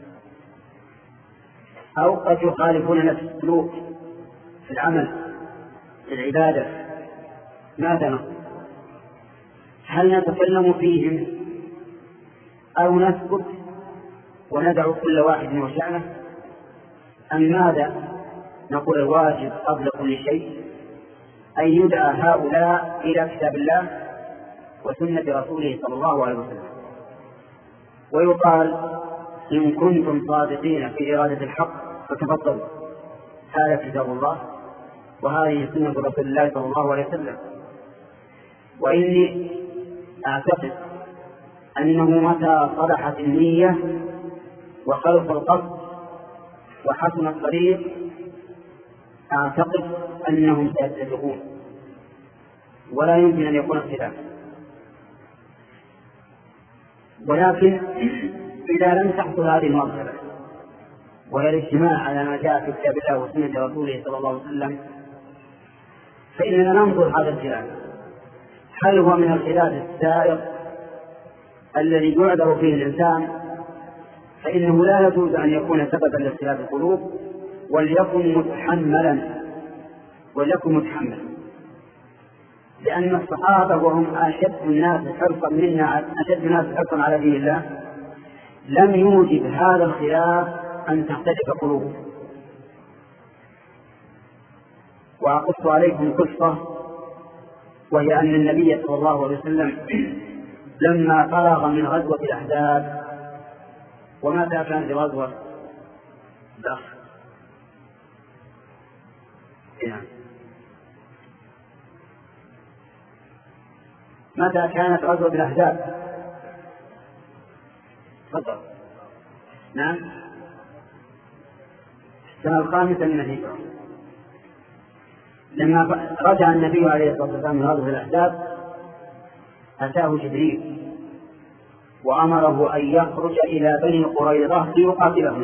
أو قد يخالفوننا في السلوك في العمل في العبادة، ماذا نصنع؟ هل نتكلم فيهم أو نسكت وندع كل واحد وشأنه، أم ماذا نقول؟ الواجب قبل كل شيء أن يدعى هؤلاء إلى كتاب الله وسنة رسوله صلى الله عليه وسلم، ويقال إن كنتم صادقين في إرادة الحق فتفضلوا، هذا كتاب الله وهذه سنة رسول الله صلى الله عليه وسلم. وإني أعتقد أنه متى صلحت النية وخلص القصد وحسن الطريق أعتقد أنهم سيتفقون ولا يمكن أن يكون اختلاف. ولكن إذا لم تحصل هذه المرتبة وهي الاجتماع على ما جاء في كتاب الله وسنة رسوله صلى الله عليه وسلم، فإننا ننظر هذا الخلاف هل هو من الخلاف السائر الذي يعذر فيه الإنسان، فإنه لا يجوز أن يكون سببا لاختلاف القلوب، وليكن متحملا وليكن متحملا لأن الصحابة وهم أشد الناس حرصا منا أشد الناس حرصا على دين الله لم يوجد هذا الخلاف أن تختلف قلوبهم. وأقص عليكم قصة، وهي أن النبي صلى الله عليه وسلم لما فرغ من غزوة الأحزاب، ومتى كانت الغزوة؟ نعم، متى كانت غزوة الأحزاب؟ تفضل. نعم، السنة الخامسة من الهجرة. لما رجع النبي عليه الصلاة والسلام من غزوة الأحزاب أتاه جبريل وأمره أن يخرج إلى بني قريظة ليقاتلهم.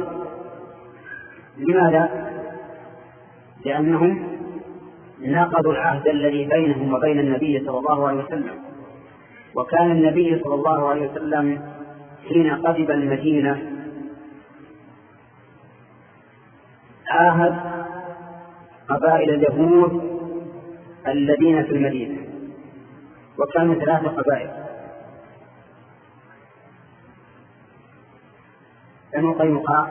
لماذا؟ لأنهم نقضوا العهد الذي بينهم وبين النبي صلى الله عليه وسلم، وكان النبي صلى الله عليه وسلم حين قدم المدينة عاهد قبائل اليهود الذين في المدينة، وكانوا ثلاثة قبائل: بنو قينقاع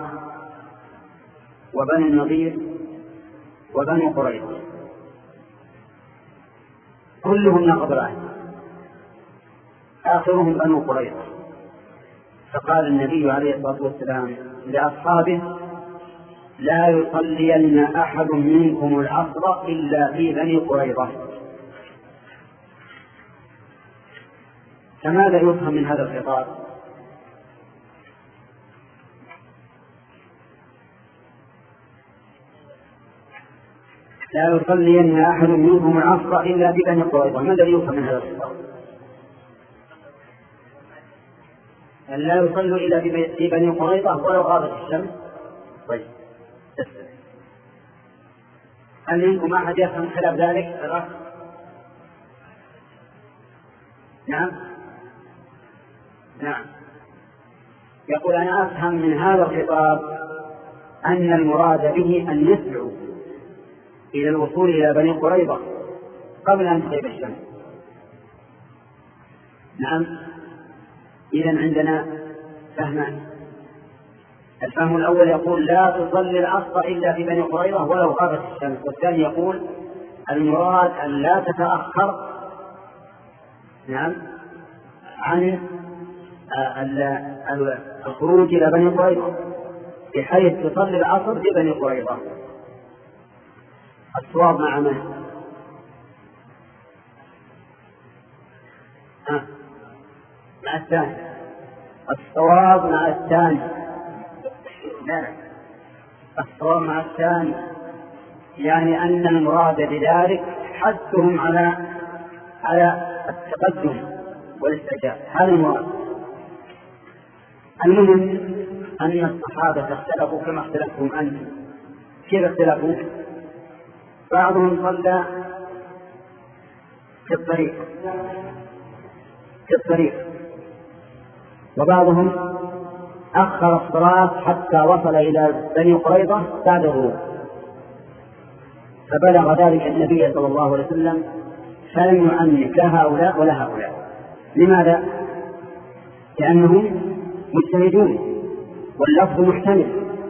وبنو النضير وبنو قريظة، كلهم نقضوا العهد، آخرهم بنو قريظة. فقال النبي عليه الصلاة والسلام لأصحابه: لا يصلين أحد منكم العصر إلا في بني قريظة. فماذا يفهم من هذا الخطاب؟ لا يصلين أحد منكم العصر إلا في بني قريظة. ماذا يفهم من هذا الخطاب؟ أن لا يصلوا إلا في بني قريظة ولو غابت الشمس. طيب، هل منكم أحد يفهم خلاف ذلك؟ نعم نعم يقول: أنا أفهم من هذا الخطاب أن المراد به أن يسعوا إلى الوصول إلى بني قريظة قبل أن تغيب الشمس. نعم، إذن عندنا فهمان: الفهم الأول يقول لا تصلي العصر إلا في بني قريظة ولو غابت الشمس، والثاني يقول المراد أن لا تتأخر نعم عن الخروج إلى بني قريظة بحيث تصلي العصر في بني قريظة. الصواب مع من؟ آه. مع الثاني. الصواب مع الثاني. لا، الصواب مع الثاني، يعني أن المراد بذلك حثهم على على التقدم والاستعجال، هذا المراد. المهم أن الصحابة اختلفوا كما اختلفتم أنتم. كيف اختلفوا؟ بعضهم صلى في الطريق في الطريق وبعضهم أخر الصلاة حتى وصل إلى بني قريظة بعد الغروب، فبلغ ذلك النبي صلى الله عليه وسلم فلم يعنف لا هؤلاء ولا هؤلاء. لماذا؟ لأنهم مجتهدون واللفظ محتمل.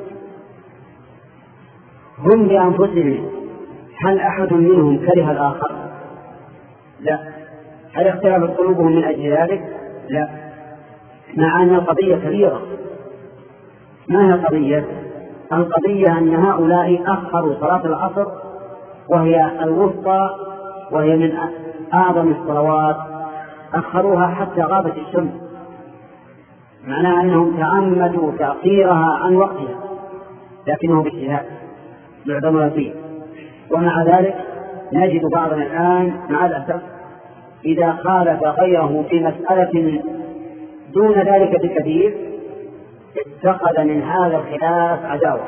هم بأنفسهم هل أحد منهم كره الآخر؟ لا. هل اختلفت قلوبهم من أجل ذلك؟ لا. مع أن القضية كبيرة. ما هي القضية؟ القضية أن هؤلاء أخروا صلاة العصر وهي الوسطى وهي من أعظم الصلوات، أخروها حتى غابت الشمس، معناه أنهم تعمدوا تأخيرها عن وقتها، لكنه باجتهاد يعظمها فيه. ومع ذلك نجد بعضنا الآن مع الأسف إذا خالف غيره في مسألة دون ذلك بكثير اتخذ من هذا الخلاف عداوة.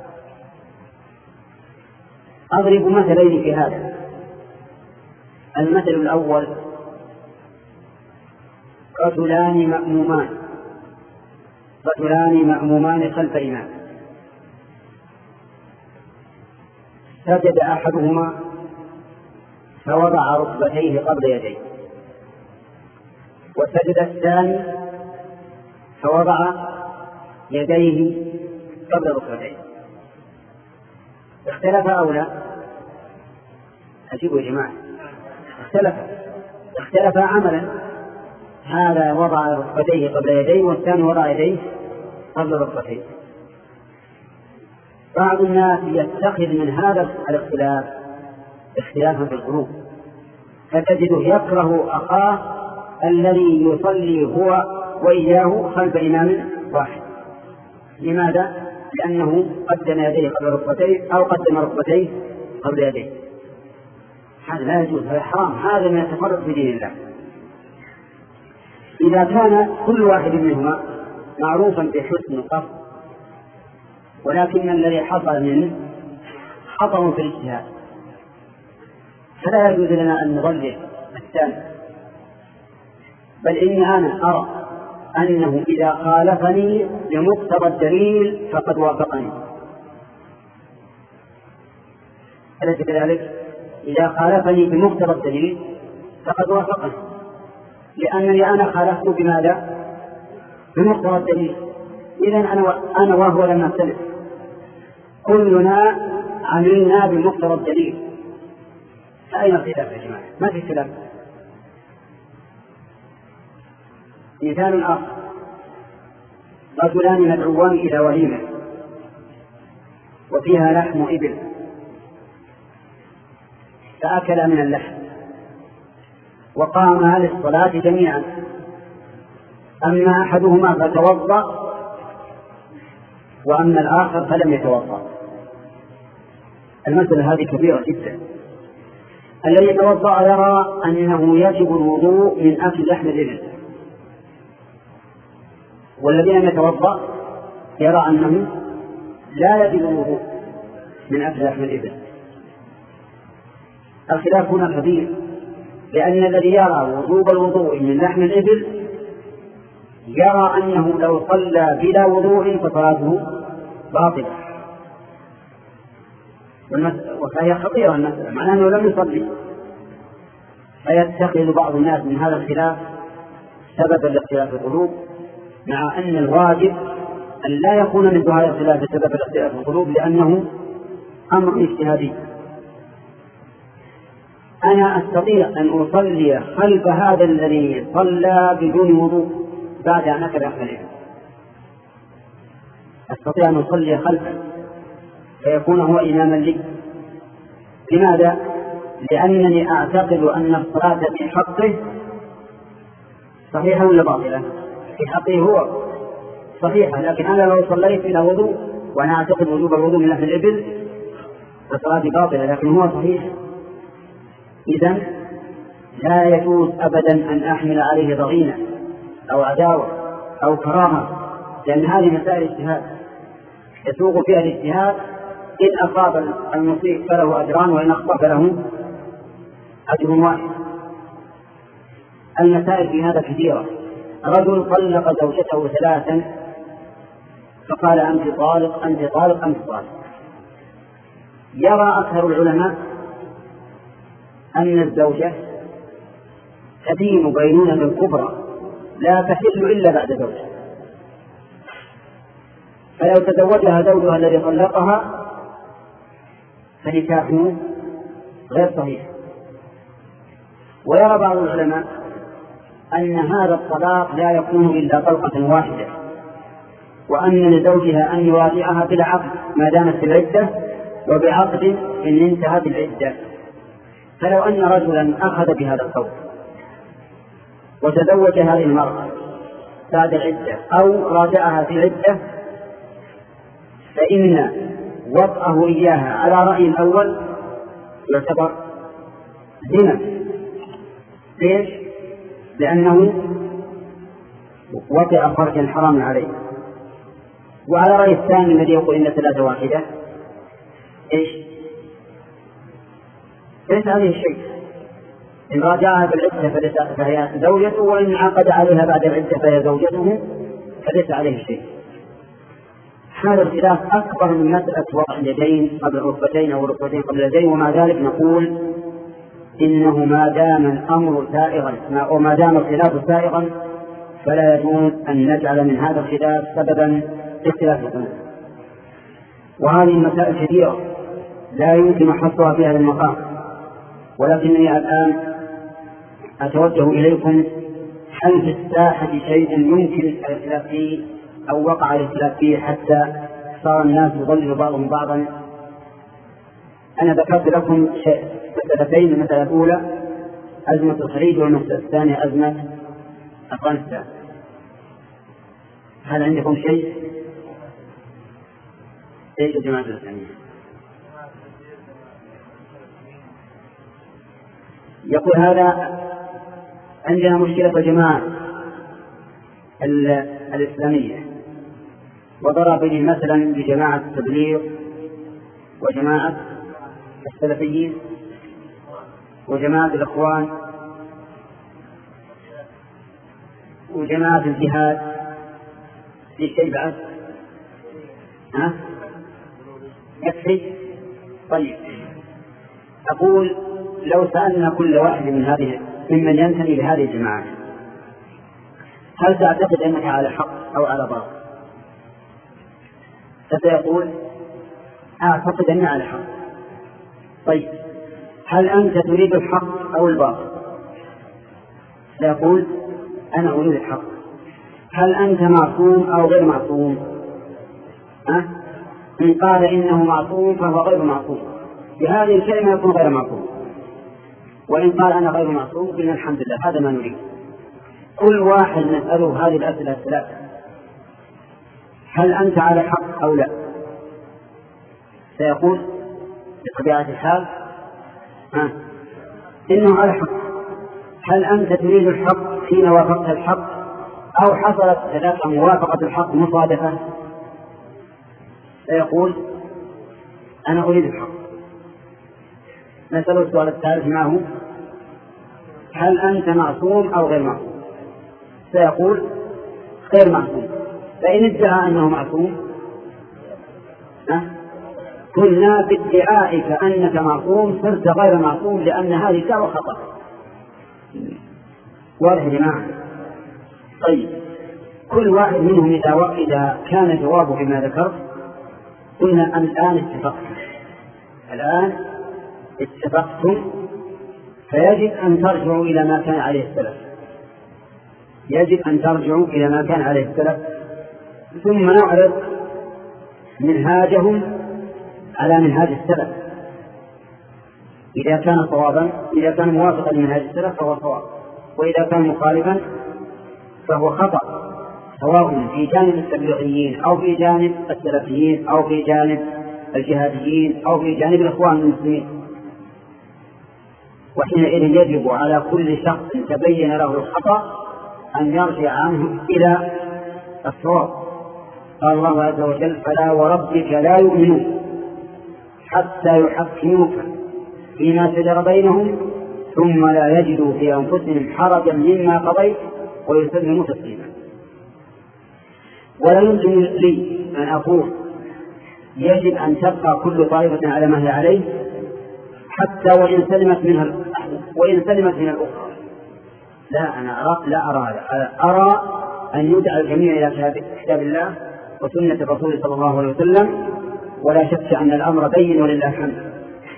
أضرب مثلين في هذا. المثل الأول: رجلان مأمومان رجلان مأمومان خلف إمام، سجد أحدهما فوضع ركبتيه قبل يديه، وسجد الثاني فوضع يديه قبل ركبتيه. اختلف أو لا؟ أجيبوا يا جماعة. اختلف اختلف عملا، هذا وضع ركبتيه قبل يديه والثاني وضع يديه قبل ركبتيه. بعض الناس يتخذ من هذا الاختلاف اختلافا في القلوب، فتجده يكره أخاه الذي يصلي هو وإياه خلف إمام واحد. لماذا؟ لأنه قدم يديه قبل ركبتيه أو قدم ركبتيه قبل يديه. هذا لا يجوز، هذا حرام، هذا من التفرق في دين الله. إذا كان كل واحد منهما معروفا بحسن القصد، ولكن الذي حصل منه خطأ في الاجتهاد، فلا يجوز لنا أن نضلل الثاني، بل إني أنا أرى أنه إذا خالفني بمقتضى الدليل فقد وافقني. أليس كذلك؟ إذا خالفني بمقتضى الدليل فقد وافقني، لأنني أنا خالفته بماذا؟ بمقتضى الدليل. إذن أنا أنا وهو لم نختلف، كلنا عملنا بمقتضى الدليل. فأين الخلاف يا جماعة؟ ما في خلاف. مثال آخر: رجلان مدعوان إلى وليمة وفيها لحم إبل، فأكلا من اللحم وقاما للصلاة جميعا، أما أحدهما فتوضأ وأما الآخر فلم يتوضأ. المسألة هذه كبيرة جدا. الذي يتوضأ يرى أنه يجب الوضوء من أكل لحم الإبل، والذي لم يتوضأ يرى أنه لا يجب الوضوء من أكل لحم الإبل. الخلاف هنا كبير، لأن الذي يرى وجوب الوضوء من لحم الإبل يرى أنه لو صلى بلا وضوء فصلاته باطلة، وهي خطيرة المسألة، معناه أنه لم يصلي. فيتخذ بعض الناس من هذا الخلاف سببا لاختلاف القلوب، مع أن الواجب أن لا يكون من هذا الخلاف سببا لاختلاف القلوب، لأنه أمر اجتهادي. أنا أستطيع أن أصلي خلف هذا الذي صلى بدون وضوء بعد أن أكل لحم الإبل، أستطيع أن أصلي خلفه فيكون هو إماما لي. لماذا؟ لأنني أعتقد أن الصلاة في حقه صحيحة ولا باطلة؟ في حقه هو صحيحة، لكن أنا لو صليت إلى وضوء وأنا أعتقد وجوب الوضوء من لحم الإبل فصلاتي باطلة، لكن هو صحيح. إذن لا يجوز أبدا أن أحمل عليه ضغينة أو عداوة أو كراهة لأن هذه مسائل اجتهاد يسوق فيها الاجتهاد، إن أصاب المصيب فله أجران وإن أخطأ فله أجر واحد. المسائل في هذا كثيرة. رجل طلق زوجته ثلاثا فقال أنت طالق أنت طالق أنت طالق. يرى أكثر العلماء أن الزوجة تدين بينونة كبرى لا تحل إلا بعد زوجها، فلو تزوجها زوجها الذي طلقها فنكاحه غير صحيح. ويرى بعض العلماء أن هذا الطلاق لا يكون إلا طلقة واحدة، وأن لزوجها أن يراجعها بلا عقد ما دامت في العدة، وبعقد إن انتهت العدة. فلو أن رجلا أخذ بهذا القول وتزوج هذه المرأة بعد العدة أو راجعها في العدة، فإن وطئه إياها على رأي الأول يعتبر زنا. ليش؟ لأنه وطئ فرجا حرام عليه. وعلى رأي الثاني الذي يقول إن ثلاثة واحدة إيش؟ ليس عليه شيء، إن راجعها بالعدة فهي زوجته، وإن عقد عليها بعد العدة فهي زوجته، فليس عليه شيء. هذا الخلاف أكبر من مسألة وضع اليدين قبل الركبتين أو الركبتين قبل اليدين، ومع ذلك نقول إنه ما دام الأمر سائغا وما دام الخلاف سائغا فلا يجوز أن نجعل من هذا الخلاف سببا لاختلاف الأمور. وهذه المسائل كثيرة لا يمكن حصرها في هذا المقام، ولكنني الآن أتوجه إليكم: هل في الساحة شيء يمكن الاختلاف فيه أو وقع الاختلاف فيه حتى صار الناس يضلل بعضهم بعضا؟ أنا ذكرت لكم مسألتين: المسألة الأولى أزمة الخليج، والمسألة الثانية أزمة أفغانستان. هل عندكم شيء؟ ايش يا جماعة الإسلامية؟ يقول هذا عندنا مشكلة في جماعة الإسلامية، وضرب به مثلا بجماعة التبليغ وجماعة السلفيين وجماعة الإخوان وجماعة الجهاد. في شيء بعد؟ ها؟ يكفي؟ طيب، أقول لو سألنا كل واحد من هذه ممن ينتمي لهذه الجماعات: هل تعتقد أنك على حق أو على باطل؟ فسيقول: أعتقد أني على حق. طيب، هل أنت تريد الحق أو الباطل؟ سيقول: أنا أريد الحق. هل أنت معصوم أو غير معصوم؟ أه؟ إن قال إنه معصوم فهو غير معصوم، بهذه الكلمة يكون غير معصوم. وإن قال أنا غير معصوم قلنا الحمد لله، هذا ما نريد. كل واحد نسأله هذه الأسئلة الثلاثة: هل أنت على حق أو لا؟ سيقول بطبيعة الحال ها إنه على حق. هل أنت تريد الحق حين وافقت الحق أو حصلت لك موافقة الحق مصادفة؟ سيقول: أنا أريد الحق. نسأل السؤال الثالث معه: هل أنت معصوم أو غير معصوم؟ سيقول: غير معصوم. فإن ادعى أنه معصوم قلنا بادعائك أنك معصوم صرت غير معصوم، لأن هذه دعوة خطأ. واضح يا جماعة؟ طيب، كل واحد منهم إذا إذا كان جوابه بما ذكرت قلنا الآن اتفقتم الآن اتفقتم فيجب أن ترجعوا إلى ما كان عليه السلف يجب أن ترجعوا إلى ما كان عليه السلف ثم نعرض منهاجهم على منهاج السلف. إذا كان صوابا إذا كان موافقا لمنهاج السلف فهو صواب، وإذا كان مخالفا فهو خطأ، سواء في جانب التبليغيين أو في جانب السلفيين أو في جانب الجهاديين أو في جانب الإخوان المسلمين. وحينئذ يجب على كل شخص تبين له الخطأ أن يرجع عنه إلى الصواب قال الله عز وجل: فلا وربك لا يؤمنون حتى يحكموك فيما شجر بينهم ثم لا يجدوا في أنفسهم حرجا مما قضيت ويسلموا تسليما. ولا يمكن لي أن أقول يجب أن تبقى كل طائفة على ما هي عليه حتى وإن سلمت منها وإن سلمت من الأخرى. لا، أنا أرى لا أرى هذا. أرى أن يدعى الجميع إلى كتاب الله وسنة الرسول صلى الله عليه وسلم، ولا شك أن الأمر بين ولله الحمد.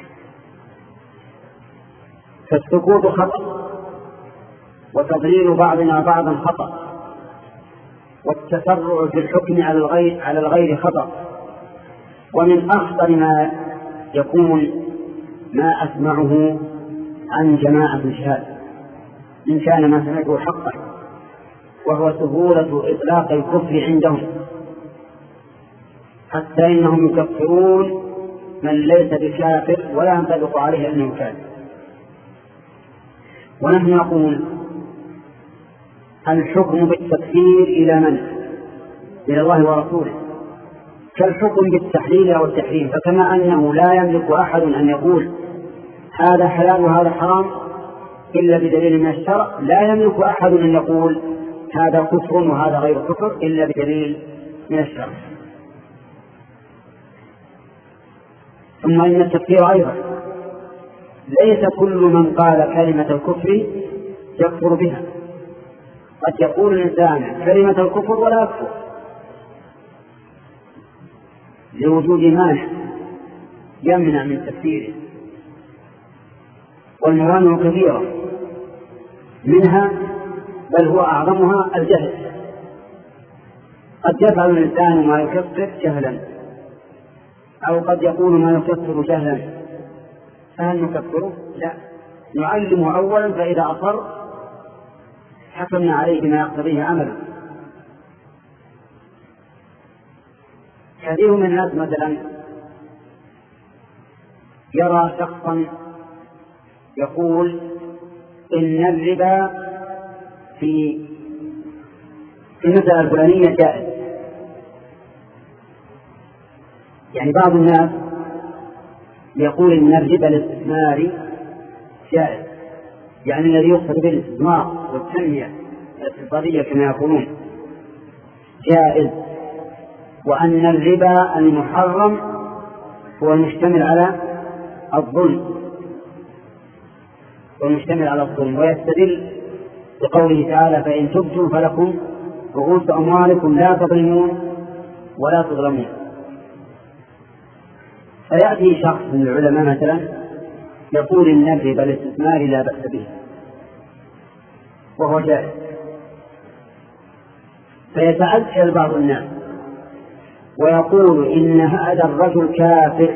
فالسكوت خطأ، وتضليل بعضنا بعضا خطأ، والتسرع في الحكم على الغير على الغير خطأ. ومن أخطر ما يكون ما أسمعه عن جماعة الشهاد إن كان ما سمعته حقا، وهو سهولة إطلاق الكفر عندهم، حتى إنهم يكفرون من ليس بكافر ولا ينطبق عليه أنه كافر. ونحن نقول الحكم بالتكفير إلى من؟ إلى الله ورسوله، كالحكم بالتحليل أو التحريم. فكما أنه لا يملك أحد أن يقول هذا حلال وهذا حرام إلا بدليل من الشرع، لا يملك أحد أن يقول هذا كفر وهذا غير كفر إلا بدليل من الشرع. ثم إن التكفير أيضا ليس كل من قال كلمة الكفر يكفر بها، قد يقول الإنسان كلمة الكفر ولا يكفر لوجود مانع يمنع من تكفيره، والموانع كثيرة، منها بل هو أعظمها الجهل. قد يفعل الإنسان ما يكفر جهلا، أو قد يقول ما يكفر جهلا، فهل نكفره؟ لا، نعلمه أولا، فإذا أصر حكمنا عليه بما يقتضيه عمله. كثير من الناس مثلا يرى شخصا يقول إن الربا في المسألة الفلانية جائز. يعني بعض الناس يقول إن الربا الاستثماري جائز، يعني الذي يقصد بالاستثمار والتنمية الاقتصادية كما يقولون جائز، وأن الربا المحرم هو المشتمل على الظلم والمشتمل على الظلم ويستدل بقوله تعالى: فإن تبتم فلكم رؤوس أموالكم لا تظلمون ولا تظلمون. فيأتي شخص من العلماء مثلا يقول إن الربا الاستثماري لا بأس به وهو جائز، فيتعجل بعض الناس ويقول إن هذا الرجل كافر.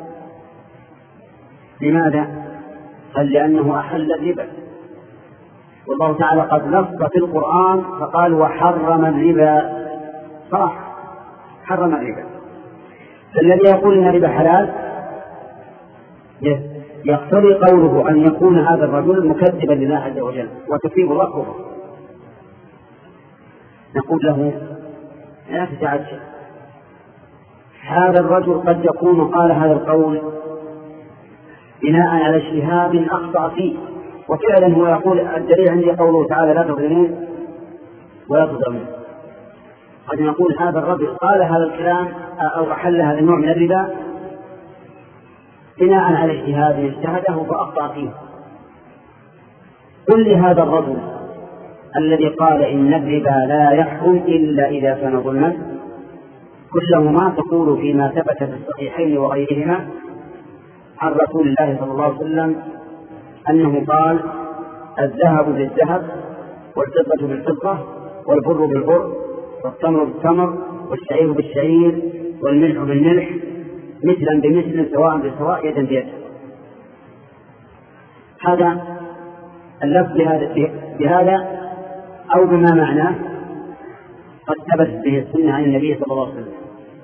لماذا؟ قال: لأنه أحل الربا، والله تعالى قد نص في القرآن فقال: وحرم الربا. صح، حرم الربا. فالذي يقول إن الربا حلال يقتضي قوله أن يكون هذا الرجل مكذبا لله عز وجل وتصيب رأسه. نقول له: لا تتعجل، هذا الرجل قد يكون قال هذا القول بناء على اجتهاد أخطأ فيه، وفعلا هو يقول الدليل عندي قوله تعالى: لا تظلمون ولا تظلمون. قد نقول هذا الرجل قال هذا الكلام أو أحل هذا النوع من الربا بناء على اجتهاد اجتهده فأخطأ فيه. قل لهذا الرجل الذي قال إن الربا لا يحرم إلا إذا كان ظلما، كله ما تقول فيما ثبت في الصحيحين وغيرهما عن رسول الله صلى الله عليه وسلم أنه قال: الذهب بالذهب والفضة بالفضة والبر بالبر والتمر بالتمر والشعير بالشعير والملح بالملح مثلا بمثل سواء بسواء يدا بيد. هذا اللفظ بهذا أو بما معناه قد ثبت به السنة عن النبي صلى الله عليه وسلم.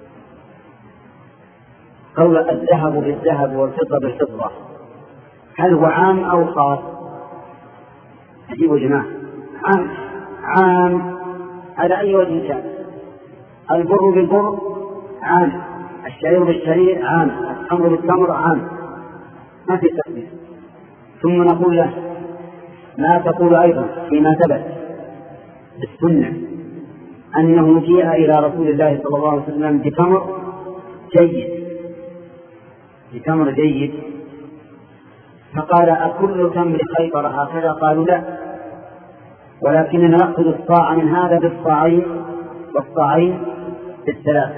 قول الذهب بالذهب والفضة بالفضة هل هو عام أو خاص؟ أجيبوا جماعة. عام. عام على أي وجه كان. البر بالبر عام، الشعير بالشعير عام، التمر بالتمر عام، ما في تخصيص. ثم نقول له ما تقول أيضا فيما ثبت بالسنة أنه جاء إلى رسول الله صلى الله عليه وسلم بتمر جيد بتمر جيد فقال أكل تمر خيبر هكذا؟ قالوا لا، ولكننا نأخذ الصاع من هذا بالصاعين والصاعين بالثلاث.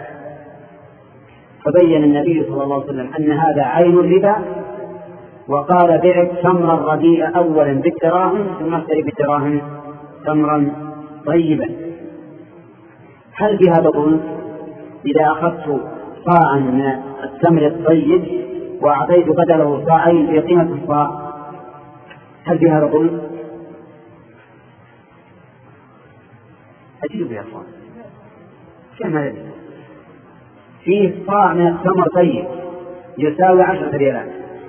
فبين النبي صلى الله عليه وسلم أن هذا عين الربا، وقال بع التمر الرديء أولا بالدراهم ثم اشتري بالدراهم تمرا طيبا. هل بهذا ظلم إذا أخذت صاعا من التمر الطيب وأعطيت بدله صاعين في قيمة الصاع؟ هل بهذا ظلم؟ أجيب يا أخوان، كما يجب فيه صاع من التمر طيب يساوي عشرة ريالات،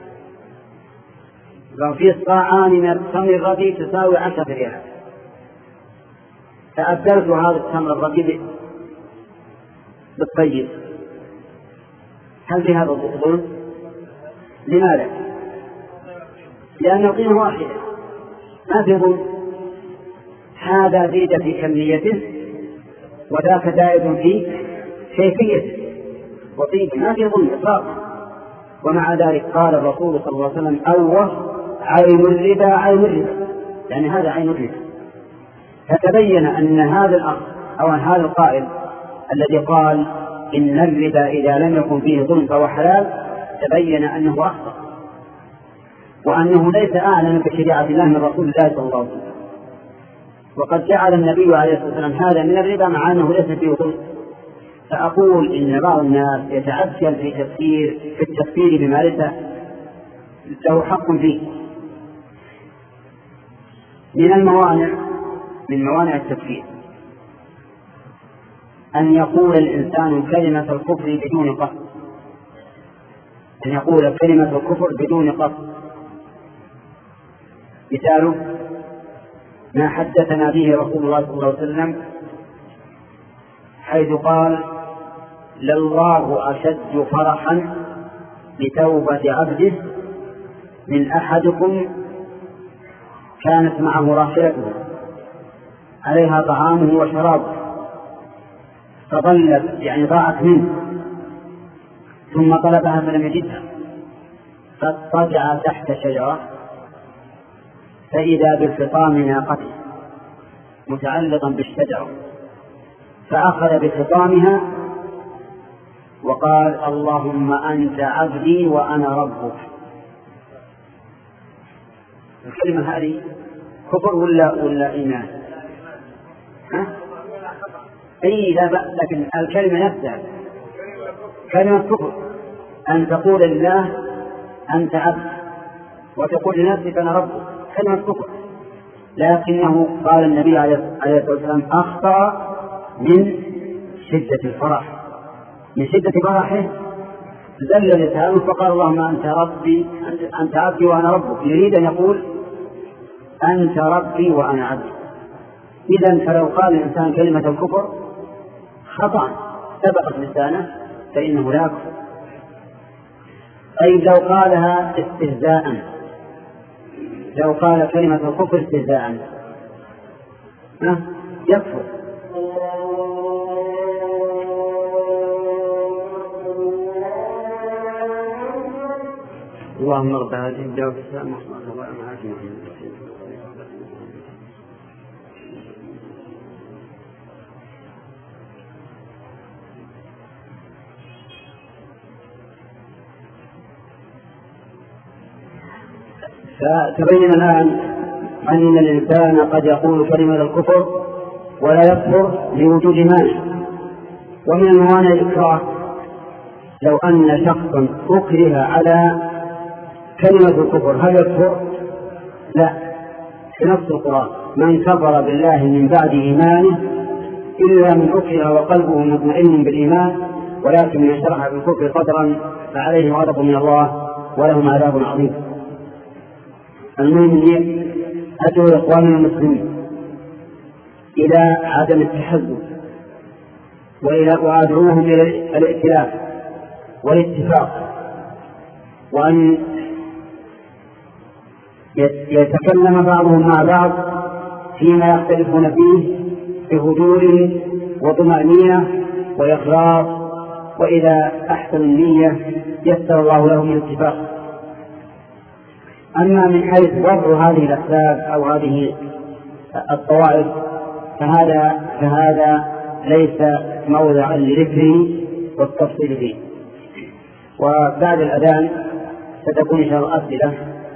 وفيه صاعان من التمر الرديء تساوي عشرة ريالات، فأبدلت هذا التمر الرديء بالطيب، هل في هذا الظلم؟ لماذا؟ لأن القيمة واحدة ما في ظلم، هذا زيد في كميته وذاك زائد في كيفيته وطيبه، ما في ظلم إطلاقا. ومع ذلك قال الرسول صلى الله عليه وسلم أوه عين الربا عين الربا، يعني هذا عين الربا. فتبين أن هذا الأخ أو أن هذا القائل الذي قال إن الربا إذا لم يكن فيه ظلم فهو حلال، تبين أنه أخطأ، وأنه ليس أعلم بشريعة الله من رسول الله صلى الله عليه وسلم. وقد جعل النبي عليه الصلاة والسلام هذا من الربا مع أنه ليس فيه ظلم. فأقول إن بعض الناس يتعجل في تفكير في التفكير بما ليس له حق فيه. من الموانع من موانع التفكير أن يقول الإنسان كلمة الكفر بدون قصد، أن يقول كلمة الكفر بدون قصد. مثاله ما حدثنا به رسول الله صلى الله عليه وسلم حيث قال لله أشد فرحا بتوبة عبده من أحدكم كانت معه راحلته عليها طعامه وشرابه فضلت يعني ضاعت منه ثم طلبها فلم يجدها فاضطجع تحت شجرة فإذا بالفطام ناقته متعلقا بالشجرة فأخذ بفطامها وقال اللهم أنت عبدي وأنا ربك. الكلمة هذه كفر ولا ولا إيمان؟ ها؟ أي لا بأس، لكن الكلمة نفسها كلمة كفر، أن تقول لله أنت عبد وتقول لنفسك أنا ربك، كلمة كفر. لكنه قال النبي عليه الصلاة والسلام أخطأ من شدة الفرح، من شدة فرحه زل لسانه فقال اللهم أنت ربي أنت عبدي وأنا ربك، يريد أن يقول أنت ربي وأنا عبدي. إذن فلو قال الإنسان كلمة الكفر خطأ سبقت لسانه فإنه لا يكفر. طيب لو قالها استهزاء، لو قال كلمة الكفر استهزاء يكفر. اللهم رب هذه الدعوة السلام فتبين الآن أن الإنسان قد يقول كلمة الكفر ولا يكفر لوجود مانع. ومن الموانع الإكراه لو أن شخصا أكره على كلمة الكفر هل يكفر؟ لا، في نص القرآن من كفر بالله من بعد إيمانه إلا من أكره وقلبه مطمئن بالإيمان ولكن من شرح بالكفر قدرا فعليه غضب من الله ولهم عذاب عظيم. المهم أدعو إخواننا المسلمين إلى عدم التحزب وأدعوهم إلى الائتلاف والاتفاق، وأن يتكلم بعضهم مع بعض فيما يختلفون فيه بهدوء وطمأنينة وإخلاص، وإذا أحسن النية يسر الله لهم الاتفاق. أما من حيث وضع هذه الأسباب أو هذه الطوائف فهذا فهذا ليس موضعا لذكره والتفصيل فيه. وبعد الأذان ستكون إن شاء الله أسئلة.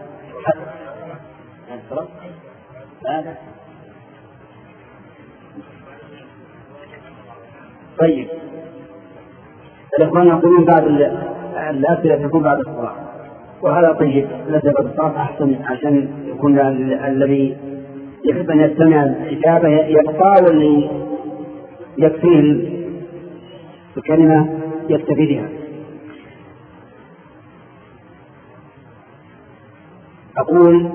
طيب، الإخوان يقولون بعد الأسئلة تكون بعد الصلاة، وهذا طيب، لازم الصلاة أحسن عشان يكون الذي يحب أن يستمع الإجابة يبقى، واللي يكفيه الكلمة يكتفي بها. أقول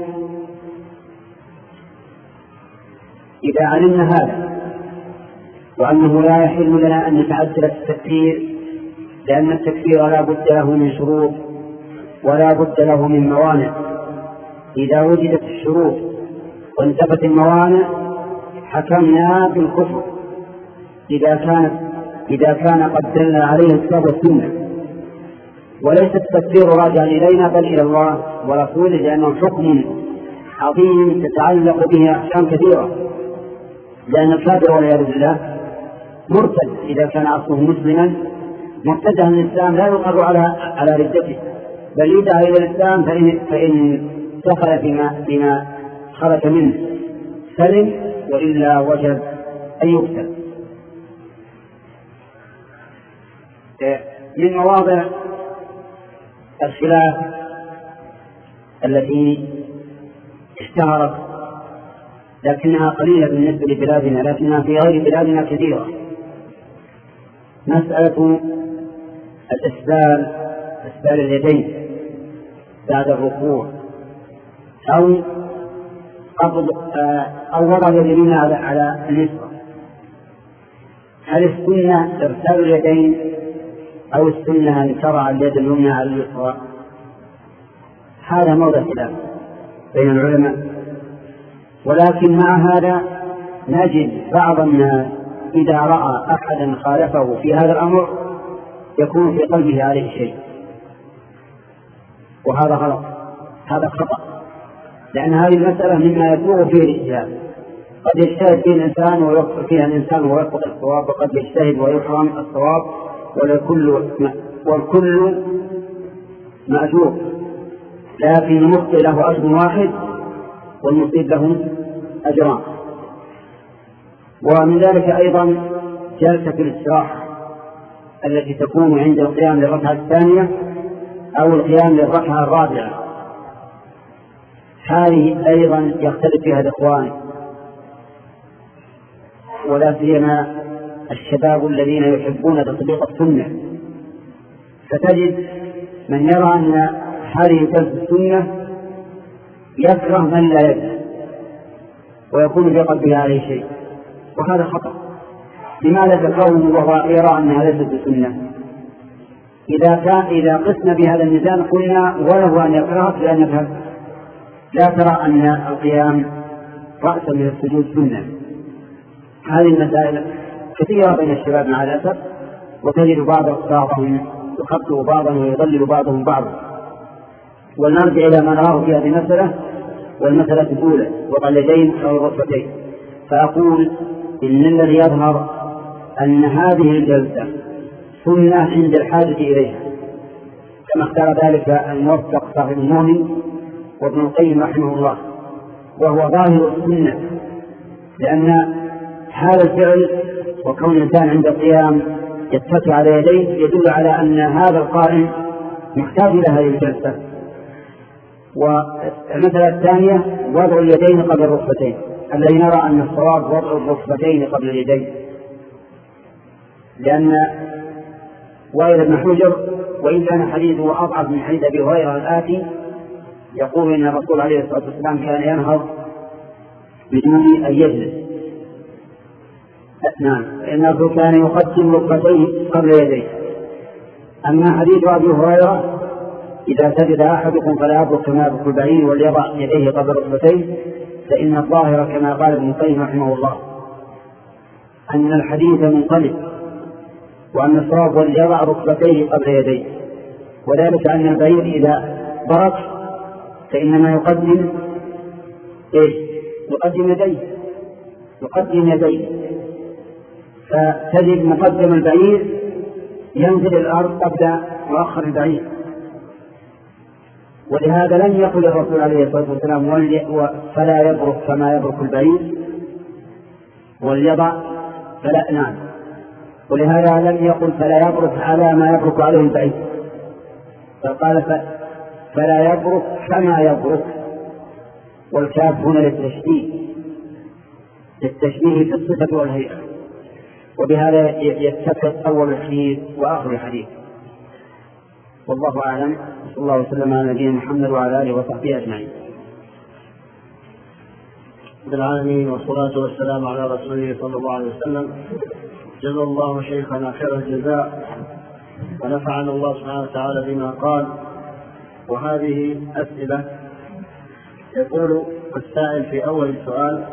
إذا علمنا هذا وأنه لا يحل لنا أن نتعدل التكفير، لأن التكفير لا بد له من شروط ولا بد له من موانع، إذا وجدت الشروط وانتفت الموانع حكمنا بالكفر إذا كانت إذا كان قد دل عليه الكتاب والسنة، وليس التكفير راجعا إلينا بل إلى الله ورسوله، لأنه حكم عظيم تتعلق به أحكام كثيرة، لأن الكافر والعياذ بالله مرتد إذا كان أصله مسلما مرتدها من الإسلام لا يقر على على ردته، بل يدعى إلى الإسلام فإن فإن دخل فيما فيما خرج منه سلم، وإلا وجب أن يقتل. من مواضع الخلاف التي اشتهرت لكنها قليلة بالنسبة لبلادنا، لكنها في غير بلادنا كثيرة، مسألة الإسبال إسبال اليدين بعد الركوع، أو قبض أو وضع اليمين على على اليسرى. هل السنة إرسال اليدين أو السنة أن ترى اليد اليمنى على اليسرى؟ هذا موضع خلاف بين العلماء، ولكن مع هذا نجد بعض الناس إذا رأى أحدا خالفه في هذا الأمر يكون في قلبه عليه شيء، وهذا غلط، هذا خطأ، لأن هذه المسألة مما يسوغ فيه الاجتهاد، قد يجتهد فيه الإنسان ويخطئ فيها الإنسان ويخطئ الصواب، وقد يجتهد ويحرم الصواب، والكل والكل مأجور، لكن المخطئ له أجر واحد والمصيب له أجران. ومن ذلك أيضا جلسة الاستراحة التي تكون عند القيام للركعة الثانية أو القيام للركعة الرابعة، هذه أيضا يختلف فيها الإخوان، ولا سيما الشباب الذين يحبون تطبيق السنة، فتجد من يرى أن هذه جلسة السنة يكره من لا يجلس ويكون في قلبه عليه شيء، وهذا خطأ. لماذا تكون وهو يرى أنها ليست بسنة؟ إذا كان إذا قسنا بهذا الميزان قلنا وله أن يكرهك لأنك لا ترى أن القيام رأسا من السجود سنة. هذه المسائل كثيرة بين الشباب مع الأسف، وتجد بعضهم يخطئ بعضا ويضلل بعضهم بعضا. ونرجع إلى ما نراه في هذه المسألة، والمسألة الأولى وضع اليدين أو الركبتين. فأقول إن الذي يظهر أن هذه الجلسة سنة عند الحاجة إليها، كما اختار ذلك الموفق صاحب المغني وابن القيم رحمه الله، وهو ظاهر السنة، لأن هذا الفعل وكون الإنسان عند القيام يتكئ على يديه يدل على أن هذا القائم محتاج إلى هذه الجلسة. والمسألة الثانية وضع اليدين قبل الركبتين، الذي نرى أن الصواب وضع الركبتين قبل اليدين، لأن وائل بن حجر وإن كان حديثه أضعف من حديث أبي هريرة الآتي يقول إن الرسول عليه الصلاة والسلام كان ينهض بدون أن يجلس، نعم، إنه كان يقدم ركبتيه قبل يديه. أما حديث أبي هريرة إذا سجد أحدكم فلا يبرك كما يبرك البعير وليضع يديه قبل ركبتيه، فإن الظاهر كما قال ابن القيم رحمه الله أن الحديث منقلب، وأن الصواب وليضع ركبتيه قبل يديه، وذلك أن البعير إذا برك فإنما يقدم إيش؟ يقدم يديه يقدم يديه فتجد مقدم البعير ينزل الأرض قبل مؤخر البعير. ولهذا لم يقل الرسول عليه الصلاة والسلام فلا يبرك كما يبرك البعير وليضع فلا نعم، ولهذا لم يقل فلا يبرك على ما يبرك عليه البعير، فقال فلا يبرك كما يبرك، والكاف هنا للتشبيه للتشبيه في الصفة والهيئة، وبهذا يتفق أول الحديث وآخر الحديث. والله أعلم، صلى الله وسلم على نبينا محمد وعلى آله وصحبه أجمعين. بالعالمين، والصلاة والسلام على رسوله صلى الله عليه وسلم. جزا الله شيخنا خير الجزاء، ونفعنا الله سبحانه وتعالى بما قال. وهذه أسئلة. يقول السائل في أول السؤال: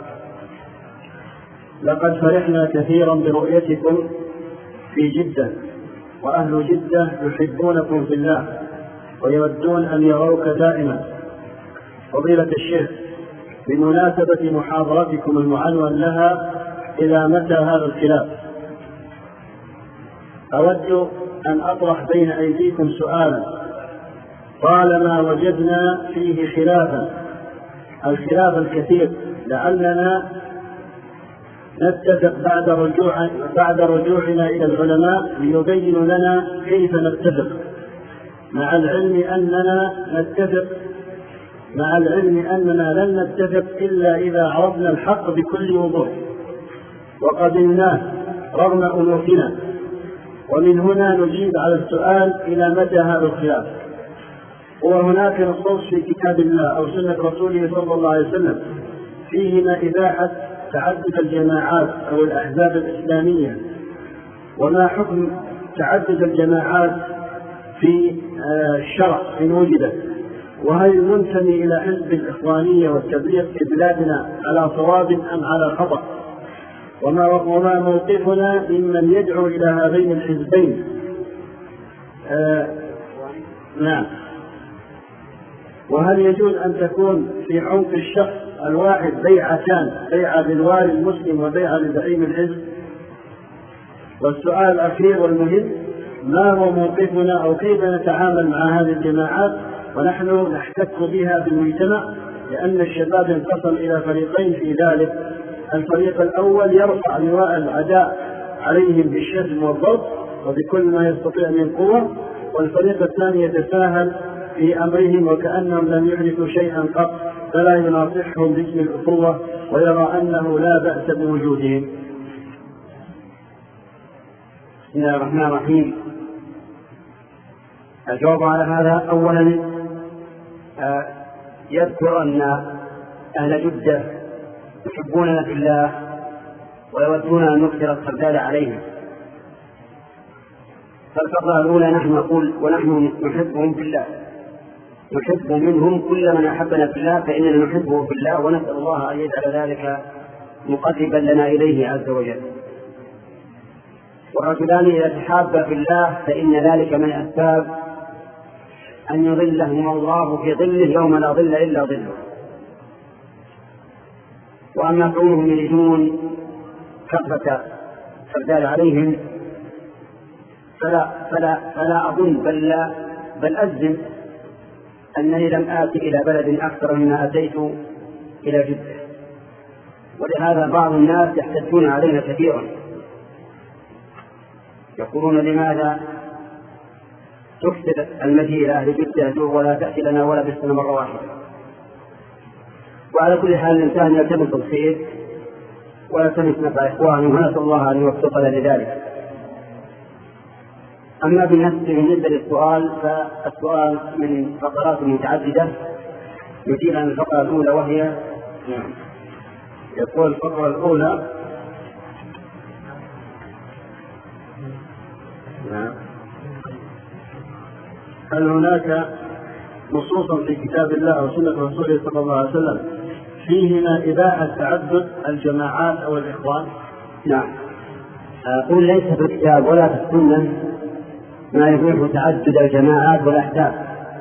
لقد فرحنا كثيرا برؤيتكم في جدة، وأهل جدة يحبونكم في الله ويودون أن يروك دائما. فضيلة الشيخ، بمناسبة محاضرتكم المعنون لها إلى متى هذا الخلاف، أود أن أطرح بين أيديكم سؤالا طالما وجدنا فيه خلافا الخلاف الكثير، لعلنا نتفق بعد رجوع بعد رجوعنا إلى العلماء ليبينوا لنا كيف نتفق، مع العلم أننا نتفق مع العلم أننا لن نتفق إلا إذا عرفنا الحق بكل وضوح وقبلناه رغم أنوفنا. ومن هنا نجيب على السؤال: إلى متى هذا الخلاف؟ وهناك نصوص في كتاب الله أو سنة رسوله صلى الله عليه وسلم فيهما إباحة تعدد الجماعات أو الأحزاب الإسلامية، وما حكم تعدد الجماعات في الشرع إن وجدت؟ وهل المنتمي إلى حزب الإخوانية والتبليغ في بلادنا على صواب أم على خطأ؟ وما موقفنا ممن يدعو إلى هذين الحزبين؟ آه نعم. وهل يجوز أن تكون في عنق الشخص الواحد بيعتان، بيعة للوالي المسلم وبيعة لزعيم الحزب؟ والسؤال الأخير والمهم: ما هو موقفنا أو كيف نتعامل مع هذه الجماعات ونحن نحتك بها في المجتمع؟ لأن الشباب انقسم إلى فريقين في ذلك: الفريق الأول يرفع لواء العداء عليهم بالشتم والضرب وبكل ما يستطيع من قوة، والفريق الثاني يتساهل في أمرهم وكأنهم لم يحدثوا شيئا قط، فلا يناصحهم باسم الأخوة ويرى أنه لا بأس بوجودهم. بسم الله الرحمن الرحيم. الجواب على هذا: أولا يذكر أن أهل جدة يحبوننا في الله ويودون أن نكثر التبدال عليهم. فالفقرة الأولى نحن نقول ونحن نحبهم في الله، نحب منهم كل من أحبنا في الله، فإننا نحبه في الله ونسأل الله أن يجعل ذلك مقربا لنا إليه عز وجل. والرجلان إذا تحابا في الله فإن ذلك من أسباب أن يظلهما الله في ظله يوم لا ظل إلا ظله. وأما كونهم يريدون كثرة التبدال عليهم فلا, فلا, فلا أظن بل, بل أجزم أنني لم آتي إلى بلد أكثر مما أتيت إلى جدة، ولهذا بعض الناس يحتجون علينا كثيرا، يقولون: لماذا تكثر المجيء إلى أهل جدة ولا تأتي لنا ولا بالسنة مرة واحدة؟ وعلى كل حال الإنسان يلتمس الخير ويلتمس نفع إخوانه، ونسأل الله أن يوفقنا لذلك. أما بالنسبة للسؤال فالسؤال من فقرات متعددة، يجيب عن الفقرة الأولى، وهي: وهي يقول الفقرة الأولى: وهي: هل يجوز للمسلم أن يتزوج من غير أن يكون له ولي؟ وهل يجوز للمسلم أن يتزوج من غير أن يكون له ولي؟ وهل يجوز للمسلم أن يتزوج من غير أن يكون له ولي؟ يقول الفقرة الأولى: هل هناك نصوصا في كتاب الله أو سنة رسوله صلى الله عليه وسلم فيهما إباحة تعدد الجماعات أو الإخوان؟ نعم، أقول ليس في الكتاب ولا في السنة ما يبيح تعدد الجماعات والأحزاب،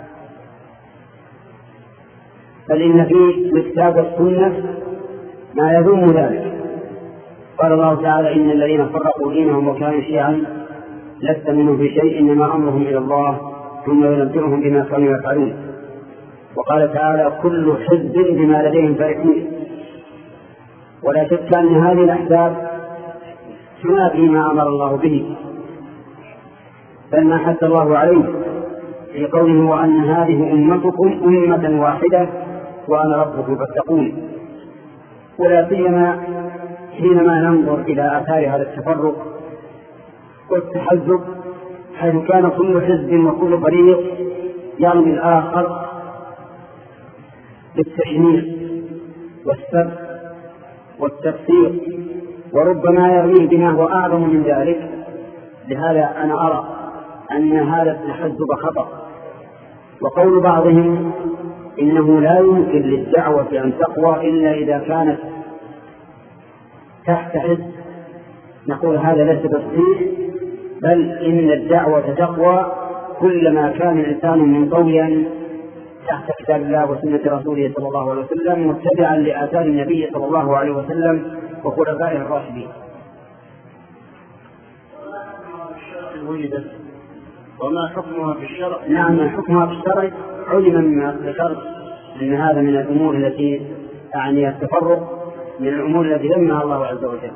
بل إن في الكتاب والسنة ما يذم ذلك. قال الله تعالى: إن الذين فرقوا دينهم وكانوا شيعا لست منهم في شيء إنما أمرهم إلى الله ثم ينبئهم بما كانوا يفعلون. وقال تعالى: كل حزب بما لديهم فرحون. ولا شك أن هذه الأحزاب تنافي ما أمر الله به، بل ما حث الله عليه في قوله: وأن هذه أمتكم أمة واحدة وأنا ربكم فاتقون. ولا سيما حينما ننظر إلى آثار هذا التفرق والتحزب، حيث كان كل حزب وكل فريق يرمي الآخر بالتشنيع والسب والتفسير، وربما يرميه بما هو أعظم من ذلك. لهذا أنا أرى أن هذا التحزب خطأ. وقول بعضهم إنه لا يمكن للدعوة أن تقوى إلا إذا كانت تحت حزب، نقول هذا ليس بصحيح، بل إن الدعوة تقوى كلما كان الإنسان منطويا تحت كتاب الله وسنة رسوله صلى الله عليه وسلم، متبعا لآثار النبي صلى الله عليه وسلم وخلفائه الراشدين. وما حكمها في الشرع؟ نعم، حكمها في الشرع علم مما ذكرت أن هذا من الأمور التي يعني التفرق من الأمور التي ذمها الله عز وجل.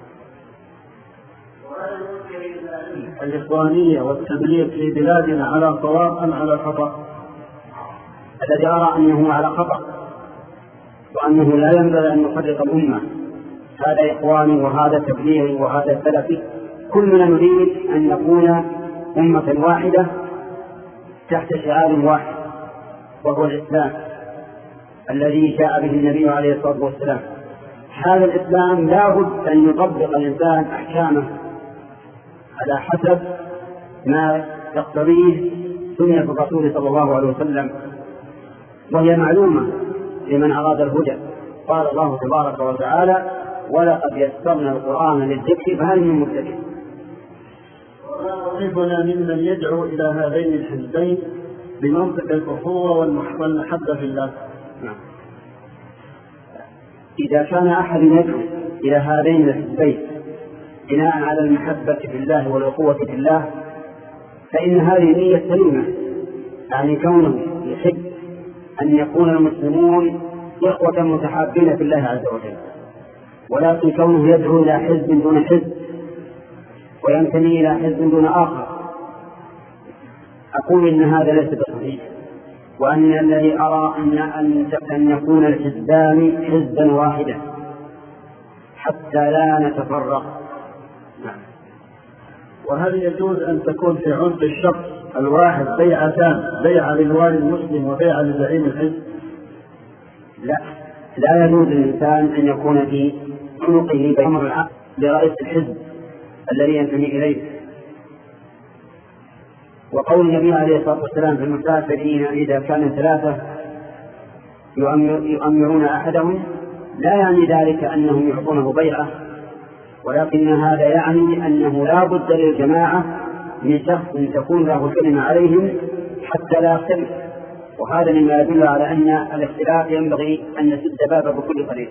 الإخوانية والتبليغ في بلادنا على صواب أم على خطأ؟ الذي أرى أنه على خطأ، وأنه لا ينبغي أن نفرق الأمة. هذا إخواني وهذا تبليغي وهذا سلفي، كلنا نريد أن نكون أمة واحدة تحت شعار واحد، وهو الإسلام الذي جاء به النبي عليه الصلاة والسلام. هذا الإسلام لا بد أن يطبق الإنسان أحكامه على حسب ما تقتضيه سنة الرسول صلى الله عليه وسلم، وهي معلومة لمن أراد الهدى. قال الله تبارك وتعالى: ولقد يسرنا القرآن للذكر فهل من مدكر. موقفنا ممن يدعو إلى هذين الحزبين بمنطق الأخوة والمحبة في الله؟ نعم. إذا كان أحد يدعو إلى هذين الحزبين بناء على المحبة في الله والأخوة في الله، فإن هذه نية سليمة، يعني كونه يحب أن يكون المسلمون إخوة متحابين في الله عز وجل. ولكن كونه يدعو إلى حزب دون حزب وينتمي إلى حزب دون آخر، أقول إن هذا ليس بصحيح، وأن الذي أرى أن أن يكون الحزبان حزبا واحدا حتى لا نتفرق. نعم. وهل يجوز أن تكون في عنق الشخص الواحد بيعتان، بيعة للوالي المسلم وبيعة لزعيم الحزب؟ لا، لا يجوز للإنسان أن يكون في عنقه بأمر العقد لرئيس الحزب الذي ينتمي إليه. وقول النبي عليه الصلاة والسلام في المسافرين إذا كانوا ثلاثة يؤمرون أحدهم، لا يعني ذلك أنهم يعطونه بيعة، ولكن هذا يعني أنه لا بد للجماعة من شخص تكون له كلمة عليهم حتى لا يختلف، وهذا مما يدل على أن الاختلاف ينبغي أن نسد بابه بكل طريق.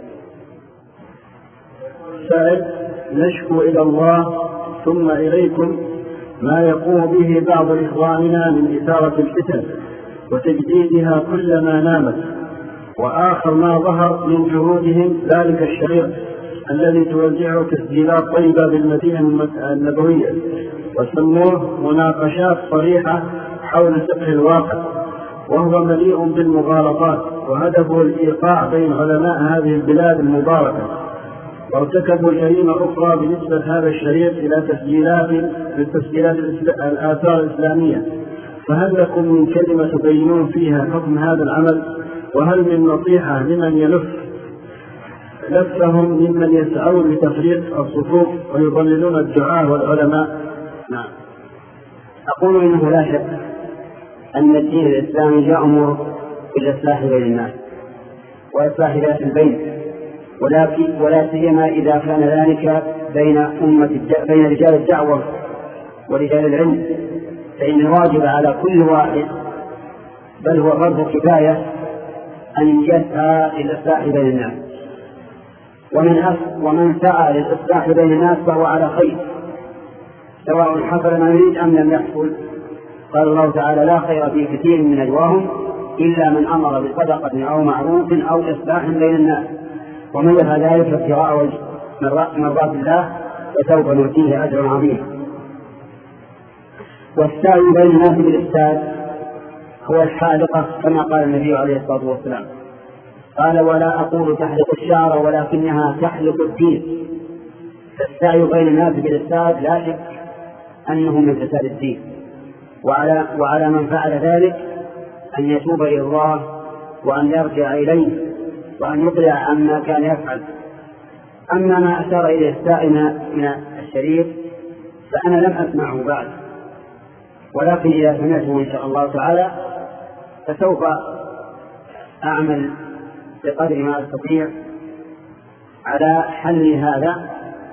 سائل: نشكو إلى الله ثم إليكم ما يقوم به بعض إخواننا من إثارة الفتن وتجديدها كلما نامت، وآخر ما ظهر من جهودهم ذلك الشريط الذي توزعه تسجيلات طيبة بالمدينة النبوية، وسموه مناقشات صريحة حول فقه الواقع، وهو مليء بالمغالطات، وهدفه الإيقاع بين علماء هذه البلاد المباركة. وارتكبوا جريمة أخرى بنسبة هذا الشريط إلى تسجيلات من تسجيلات الآثار الإسلامية، فهل لكم من كلمة تبينون فيها حكم هذا العمل؟ وهل من نصيحة لمن يلف لفهم ممن يسعون لتفريق الصفوف ويضللون الدعاة والعلماء؟ نعم. أقول إنه لا شك أن الدين الإسلامي يأمر بالإصلاح بين الناس وإصلاح ذات البين، ولكن ولا سيما إذا كان ذلك بين أمة بين رجال الدعوة ورجال العلم، فإن الواجب على كل واحد بل هو فرض كفاية أن يسعى للإصلاح بين الناس، ومن ومن سعى للإصلاح بين الناس فهو على خير سواء حصل ما يريد أم لم يحصل. قال الله تعالى: لا خير في كثير من نجواهم إلا من أمر بصدقة أو معروف أو إصلاح بين الناس، ومن يفعل ذلك ابتغاء مرضات الله فسوف نؤتيه أجرا عظيما. والسعي بين الناس بالإفساد هو الحالقة كما قال النبي عليه الصلاة والسلام، قال: ولا أقول تحلق الشعر ولكنها تحلق الدين. فالسعي بين الناس بالإفساد لا شك أنه من فساد الدين، وعلى, وعلى من فعل ذلك أن يتوب إلى الله وأن يرجع إليه وأن يقلع عما كان يفعل. أما ما أشار إليه السائل من الشريف فأنا لم أسمعه بعد، ولكن إذا سمعته إن شاء الله تعالى فسوف أعمل بقدر ما أستطيع على حل هذا.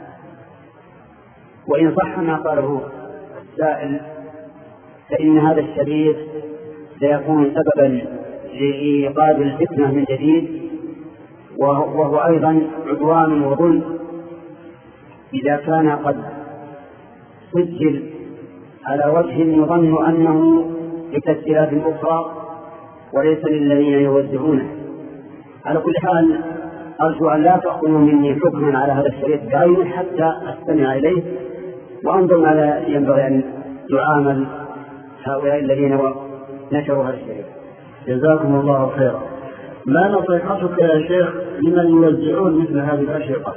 وإن صح ما قاله السائل فإن هذا الشريف سيكون سببا لإيقاد الفتنة من جديد، وهو أيضا عدوان وظلم إذا كان قد سجل على وجه يظن أنه لتسجيلات أخرى وليس للذين يوزعونه. على كل حال أرجو أن لا تأخذوا مني حكما على هذا الشريط بعينه حتى أستمع إليه وأنظر ماذا ينبغي أن يعامل هؤلاء الذين نشروا هذا الشريط. جزاكم الله خيرا. ما نصيحتك يا شيخ لمن يوزعون مثل هذه الأشرطة؟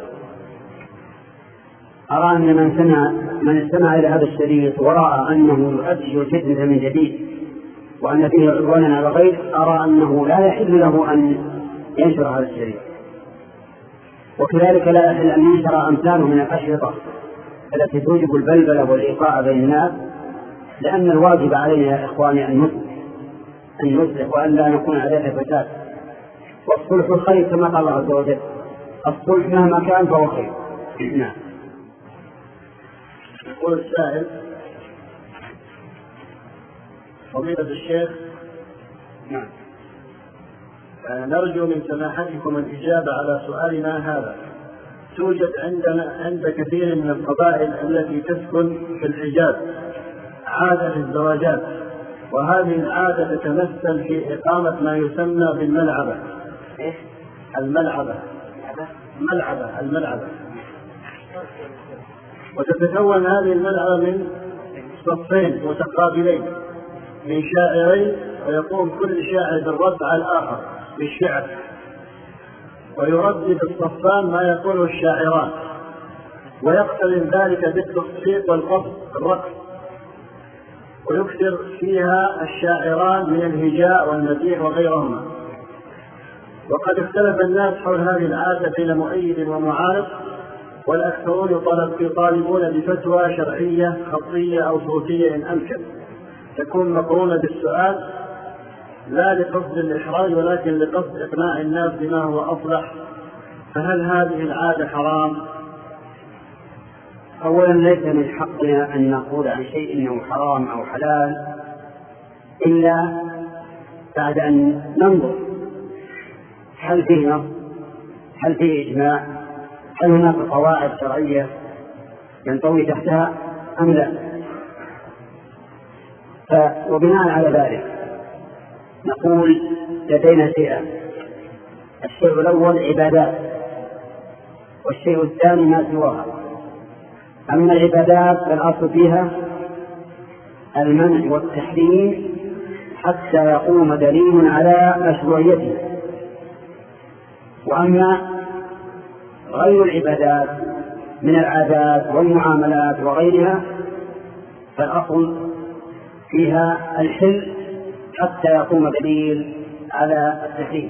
أرى أن من سمع من استمع إلى هذا الشريط ورأى أنه يؤدي الفتنة من جديد وأن فيه عدوانا على غير، أرى أنه لا يحل له أن ينشر هذا الشريط، وكذلك لا يحل أن ينشر أمثاله من الأشرطة التي توجب البلبلة والإيقاع بين الناس، لأن الواجب علينا يا إخواني أن نصلح أن نصلح وأن لا نكون علينا فساد، والصلح خير كما قال الله عز وجل: الصلح مهما كان فهو خير. نعم. يقول السائل: فضيلة الشيخ، نعم، نرجو من سماحتكم الإجابة على سؤالنا هذا. توجد عندنا عند كثير من القبائل التي تسكن في الحجاز عادة الزواجات، وهذه العادة تتمثل في إقامة ما يسمى بالملعبة. إيش؟ الملعبة ملعبة الملعبة وتتكون هذه الملعبة من صفين متقابلين من شاعرين، ويقوم كل شاعر بالرد على الآخر بالشعر، ويردد الصفان ما يقوله الشاعران، ويقترن ذلك بالتصفيق والقصد الرقص، ويكثر فيها الشاعران من الهجاء والمديح وغيرهما. وقد اختلف الناس حول هذه العادة بين مؤيد ومعارض، والأكثرون يطالبون بفتوى شرعية خطية أو صوتية إن أمكن تكون مقرونة بالسؤال، لا لقصد الإحراج ولكن لقصد إقناع الناس بما هو أصلح. فهل هذه العادة حرام؟ أولا ليس من حقنا أن نقول عن شيء إنه حرام أو حلال إلا بعد أن ننظر هل فيه نص، هل فيه إجماع، هل هناك قواعد شرعية ينطوي تحتها أم لا. وبناء على ذلك نقول لدينا شيئان: الشيء الأول عبادات، والشيء الثاني ما سواها. أما العبادات فالأصل فيها المنع والتحريم حتى يقوم دليل على مشروعيته، وأما غير العبادات من العادات والمعاملات وغيرها فالأصل فيها الحل حتى يقوم دليل على التحريم.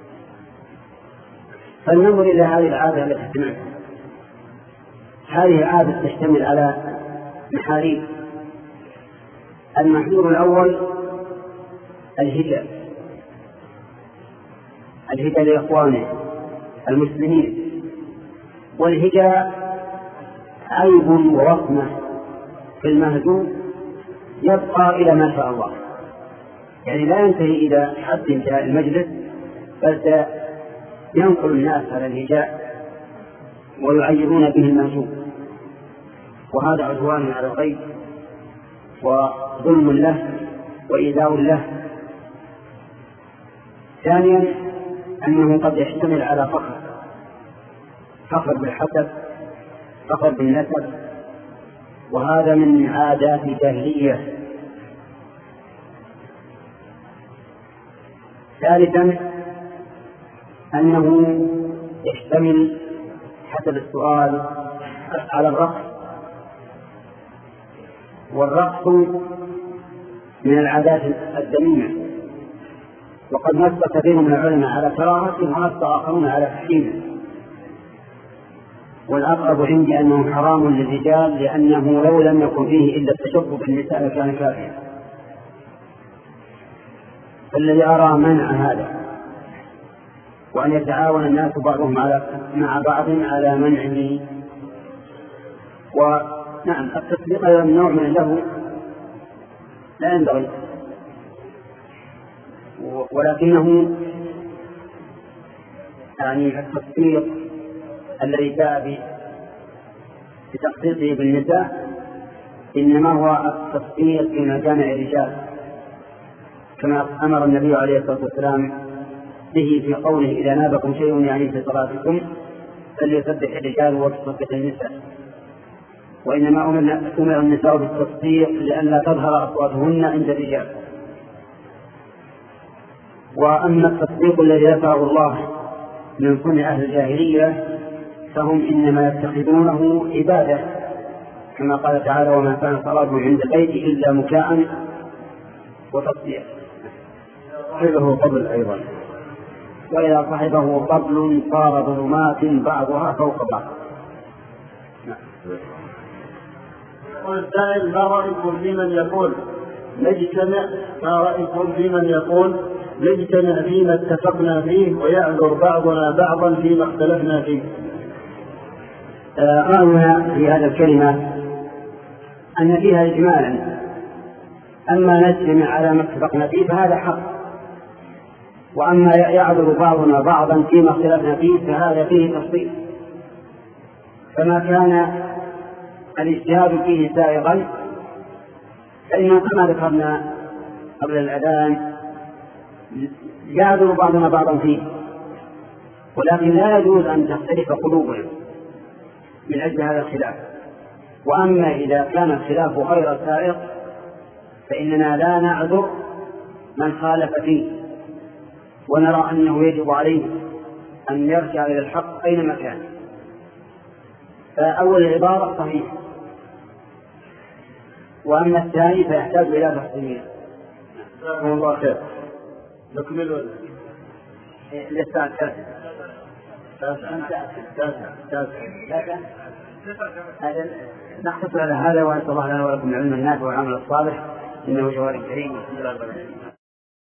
فلننظر إلى هذه العادة التي سمعتها. هذه العادة تشتمل على محاريب. المحذور الأول الهجاء الهجاء لإخوانه المسلمين. والهجاء عيب ورحمة في المهجور يبقى إلى ما شاء الله، يعني لا ينتهي إلى حد انتهاء المجلس، بل ينقل الناس على الهجاء ويعيرون به المهجور، وهذا عدوان على الغير وظلم له وإيذاء له. ثانيا أنه قد يحتمل على فخر فخر بالحسب، فخر بالنسب، وهذا من عادات الجاهلية. ثالثا أنه يحتمل حسب السؤال على الرقص، والرقص من العادات الذميمة، وقد نص كثير من العلماء على كراهته ونص آخرون على تحريمه، والأقرب عندي أنه حرام للرجال، لأنه لو لم يكن فيه إلا التشبه بالنساء لكان كافرا. فالذي أرى منع هذا، وأن يتعاون الناس بعضهم على مع بعض على منعه. ونعم التصديق أيضا نوع من له لا ينبغي، ولكنه يعني التصديق الذي جاء بتخصيصه بالنساء إنما هو التصديق في مجامع الرجال، كما أمر النبي عليه الصلاة والسلام به في قوله إذا نابكم شيء يعني في صلاتكم فليسبح الرجال وتصدق النساء. وإنما أمر النساء بالتصديق لئلا تظهر أصواتهن عند الرجال. وأما التصديق الذي ذكره الله من صنع أهل الجاهلية فهم إنما يتخذونه عبادة، كما قال تعالى وما كان صلاته عند البيت إلا مكاء وتصديق. صاحبه قبل أيضا، وإذا صاحبه قبل صار ظلمات بعضها فوق بعض. والسائل ما رأيكم في من يقول نجتمع ما رأيكم في من يقول نجتمع فيما اتفقنا فيه ويعذر بعضنا بعضا فيما اختلفنا فيه؟ رأينا في هذا الكلمة أن فيها إجمالا، أما نجتمع على ما اتفقنا فيه فهذا حق، وأما يعذر بعضنا بعضا فيما اختلفنا فيه فهذا فيه تفصيل. فما كان الاجتهاد فيه سائغا فإنه كما ذكرنا قبل الأذان يعذر بعضنا بعضا فيه، ولكن لا يجوز أن تختلف قلوبنا من أجل هذا الخلاف. وأما إذا كان الخلاف غير سائغ فإننا لا نعذر من خالف فيه، ونرى أنه يجب عليه أن يرجع إلى الحق أينما كان. فأول العبارة صحيح، وأما الثاني فيحتاج إلى تفصيل. جزاكم الله خير. نكمل لسه التاسع هذا نحصل على هذا، وأسأل الله لنا ولكم العلم النافع والعمل الصالح إنه جواد كريم.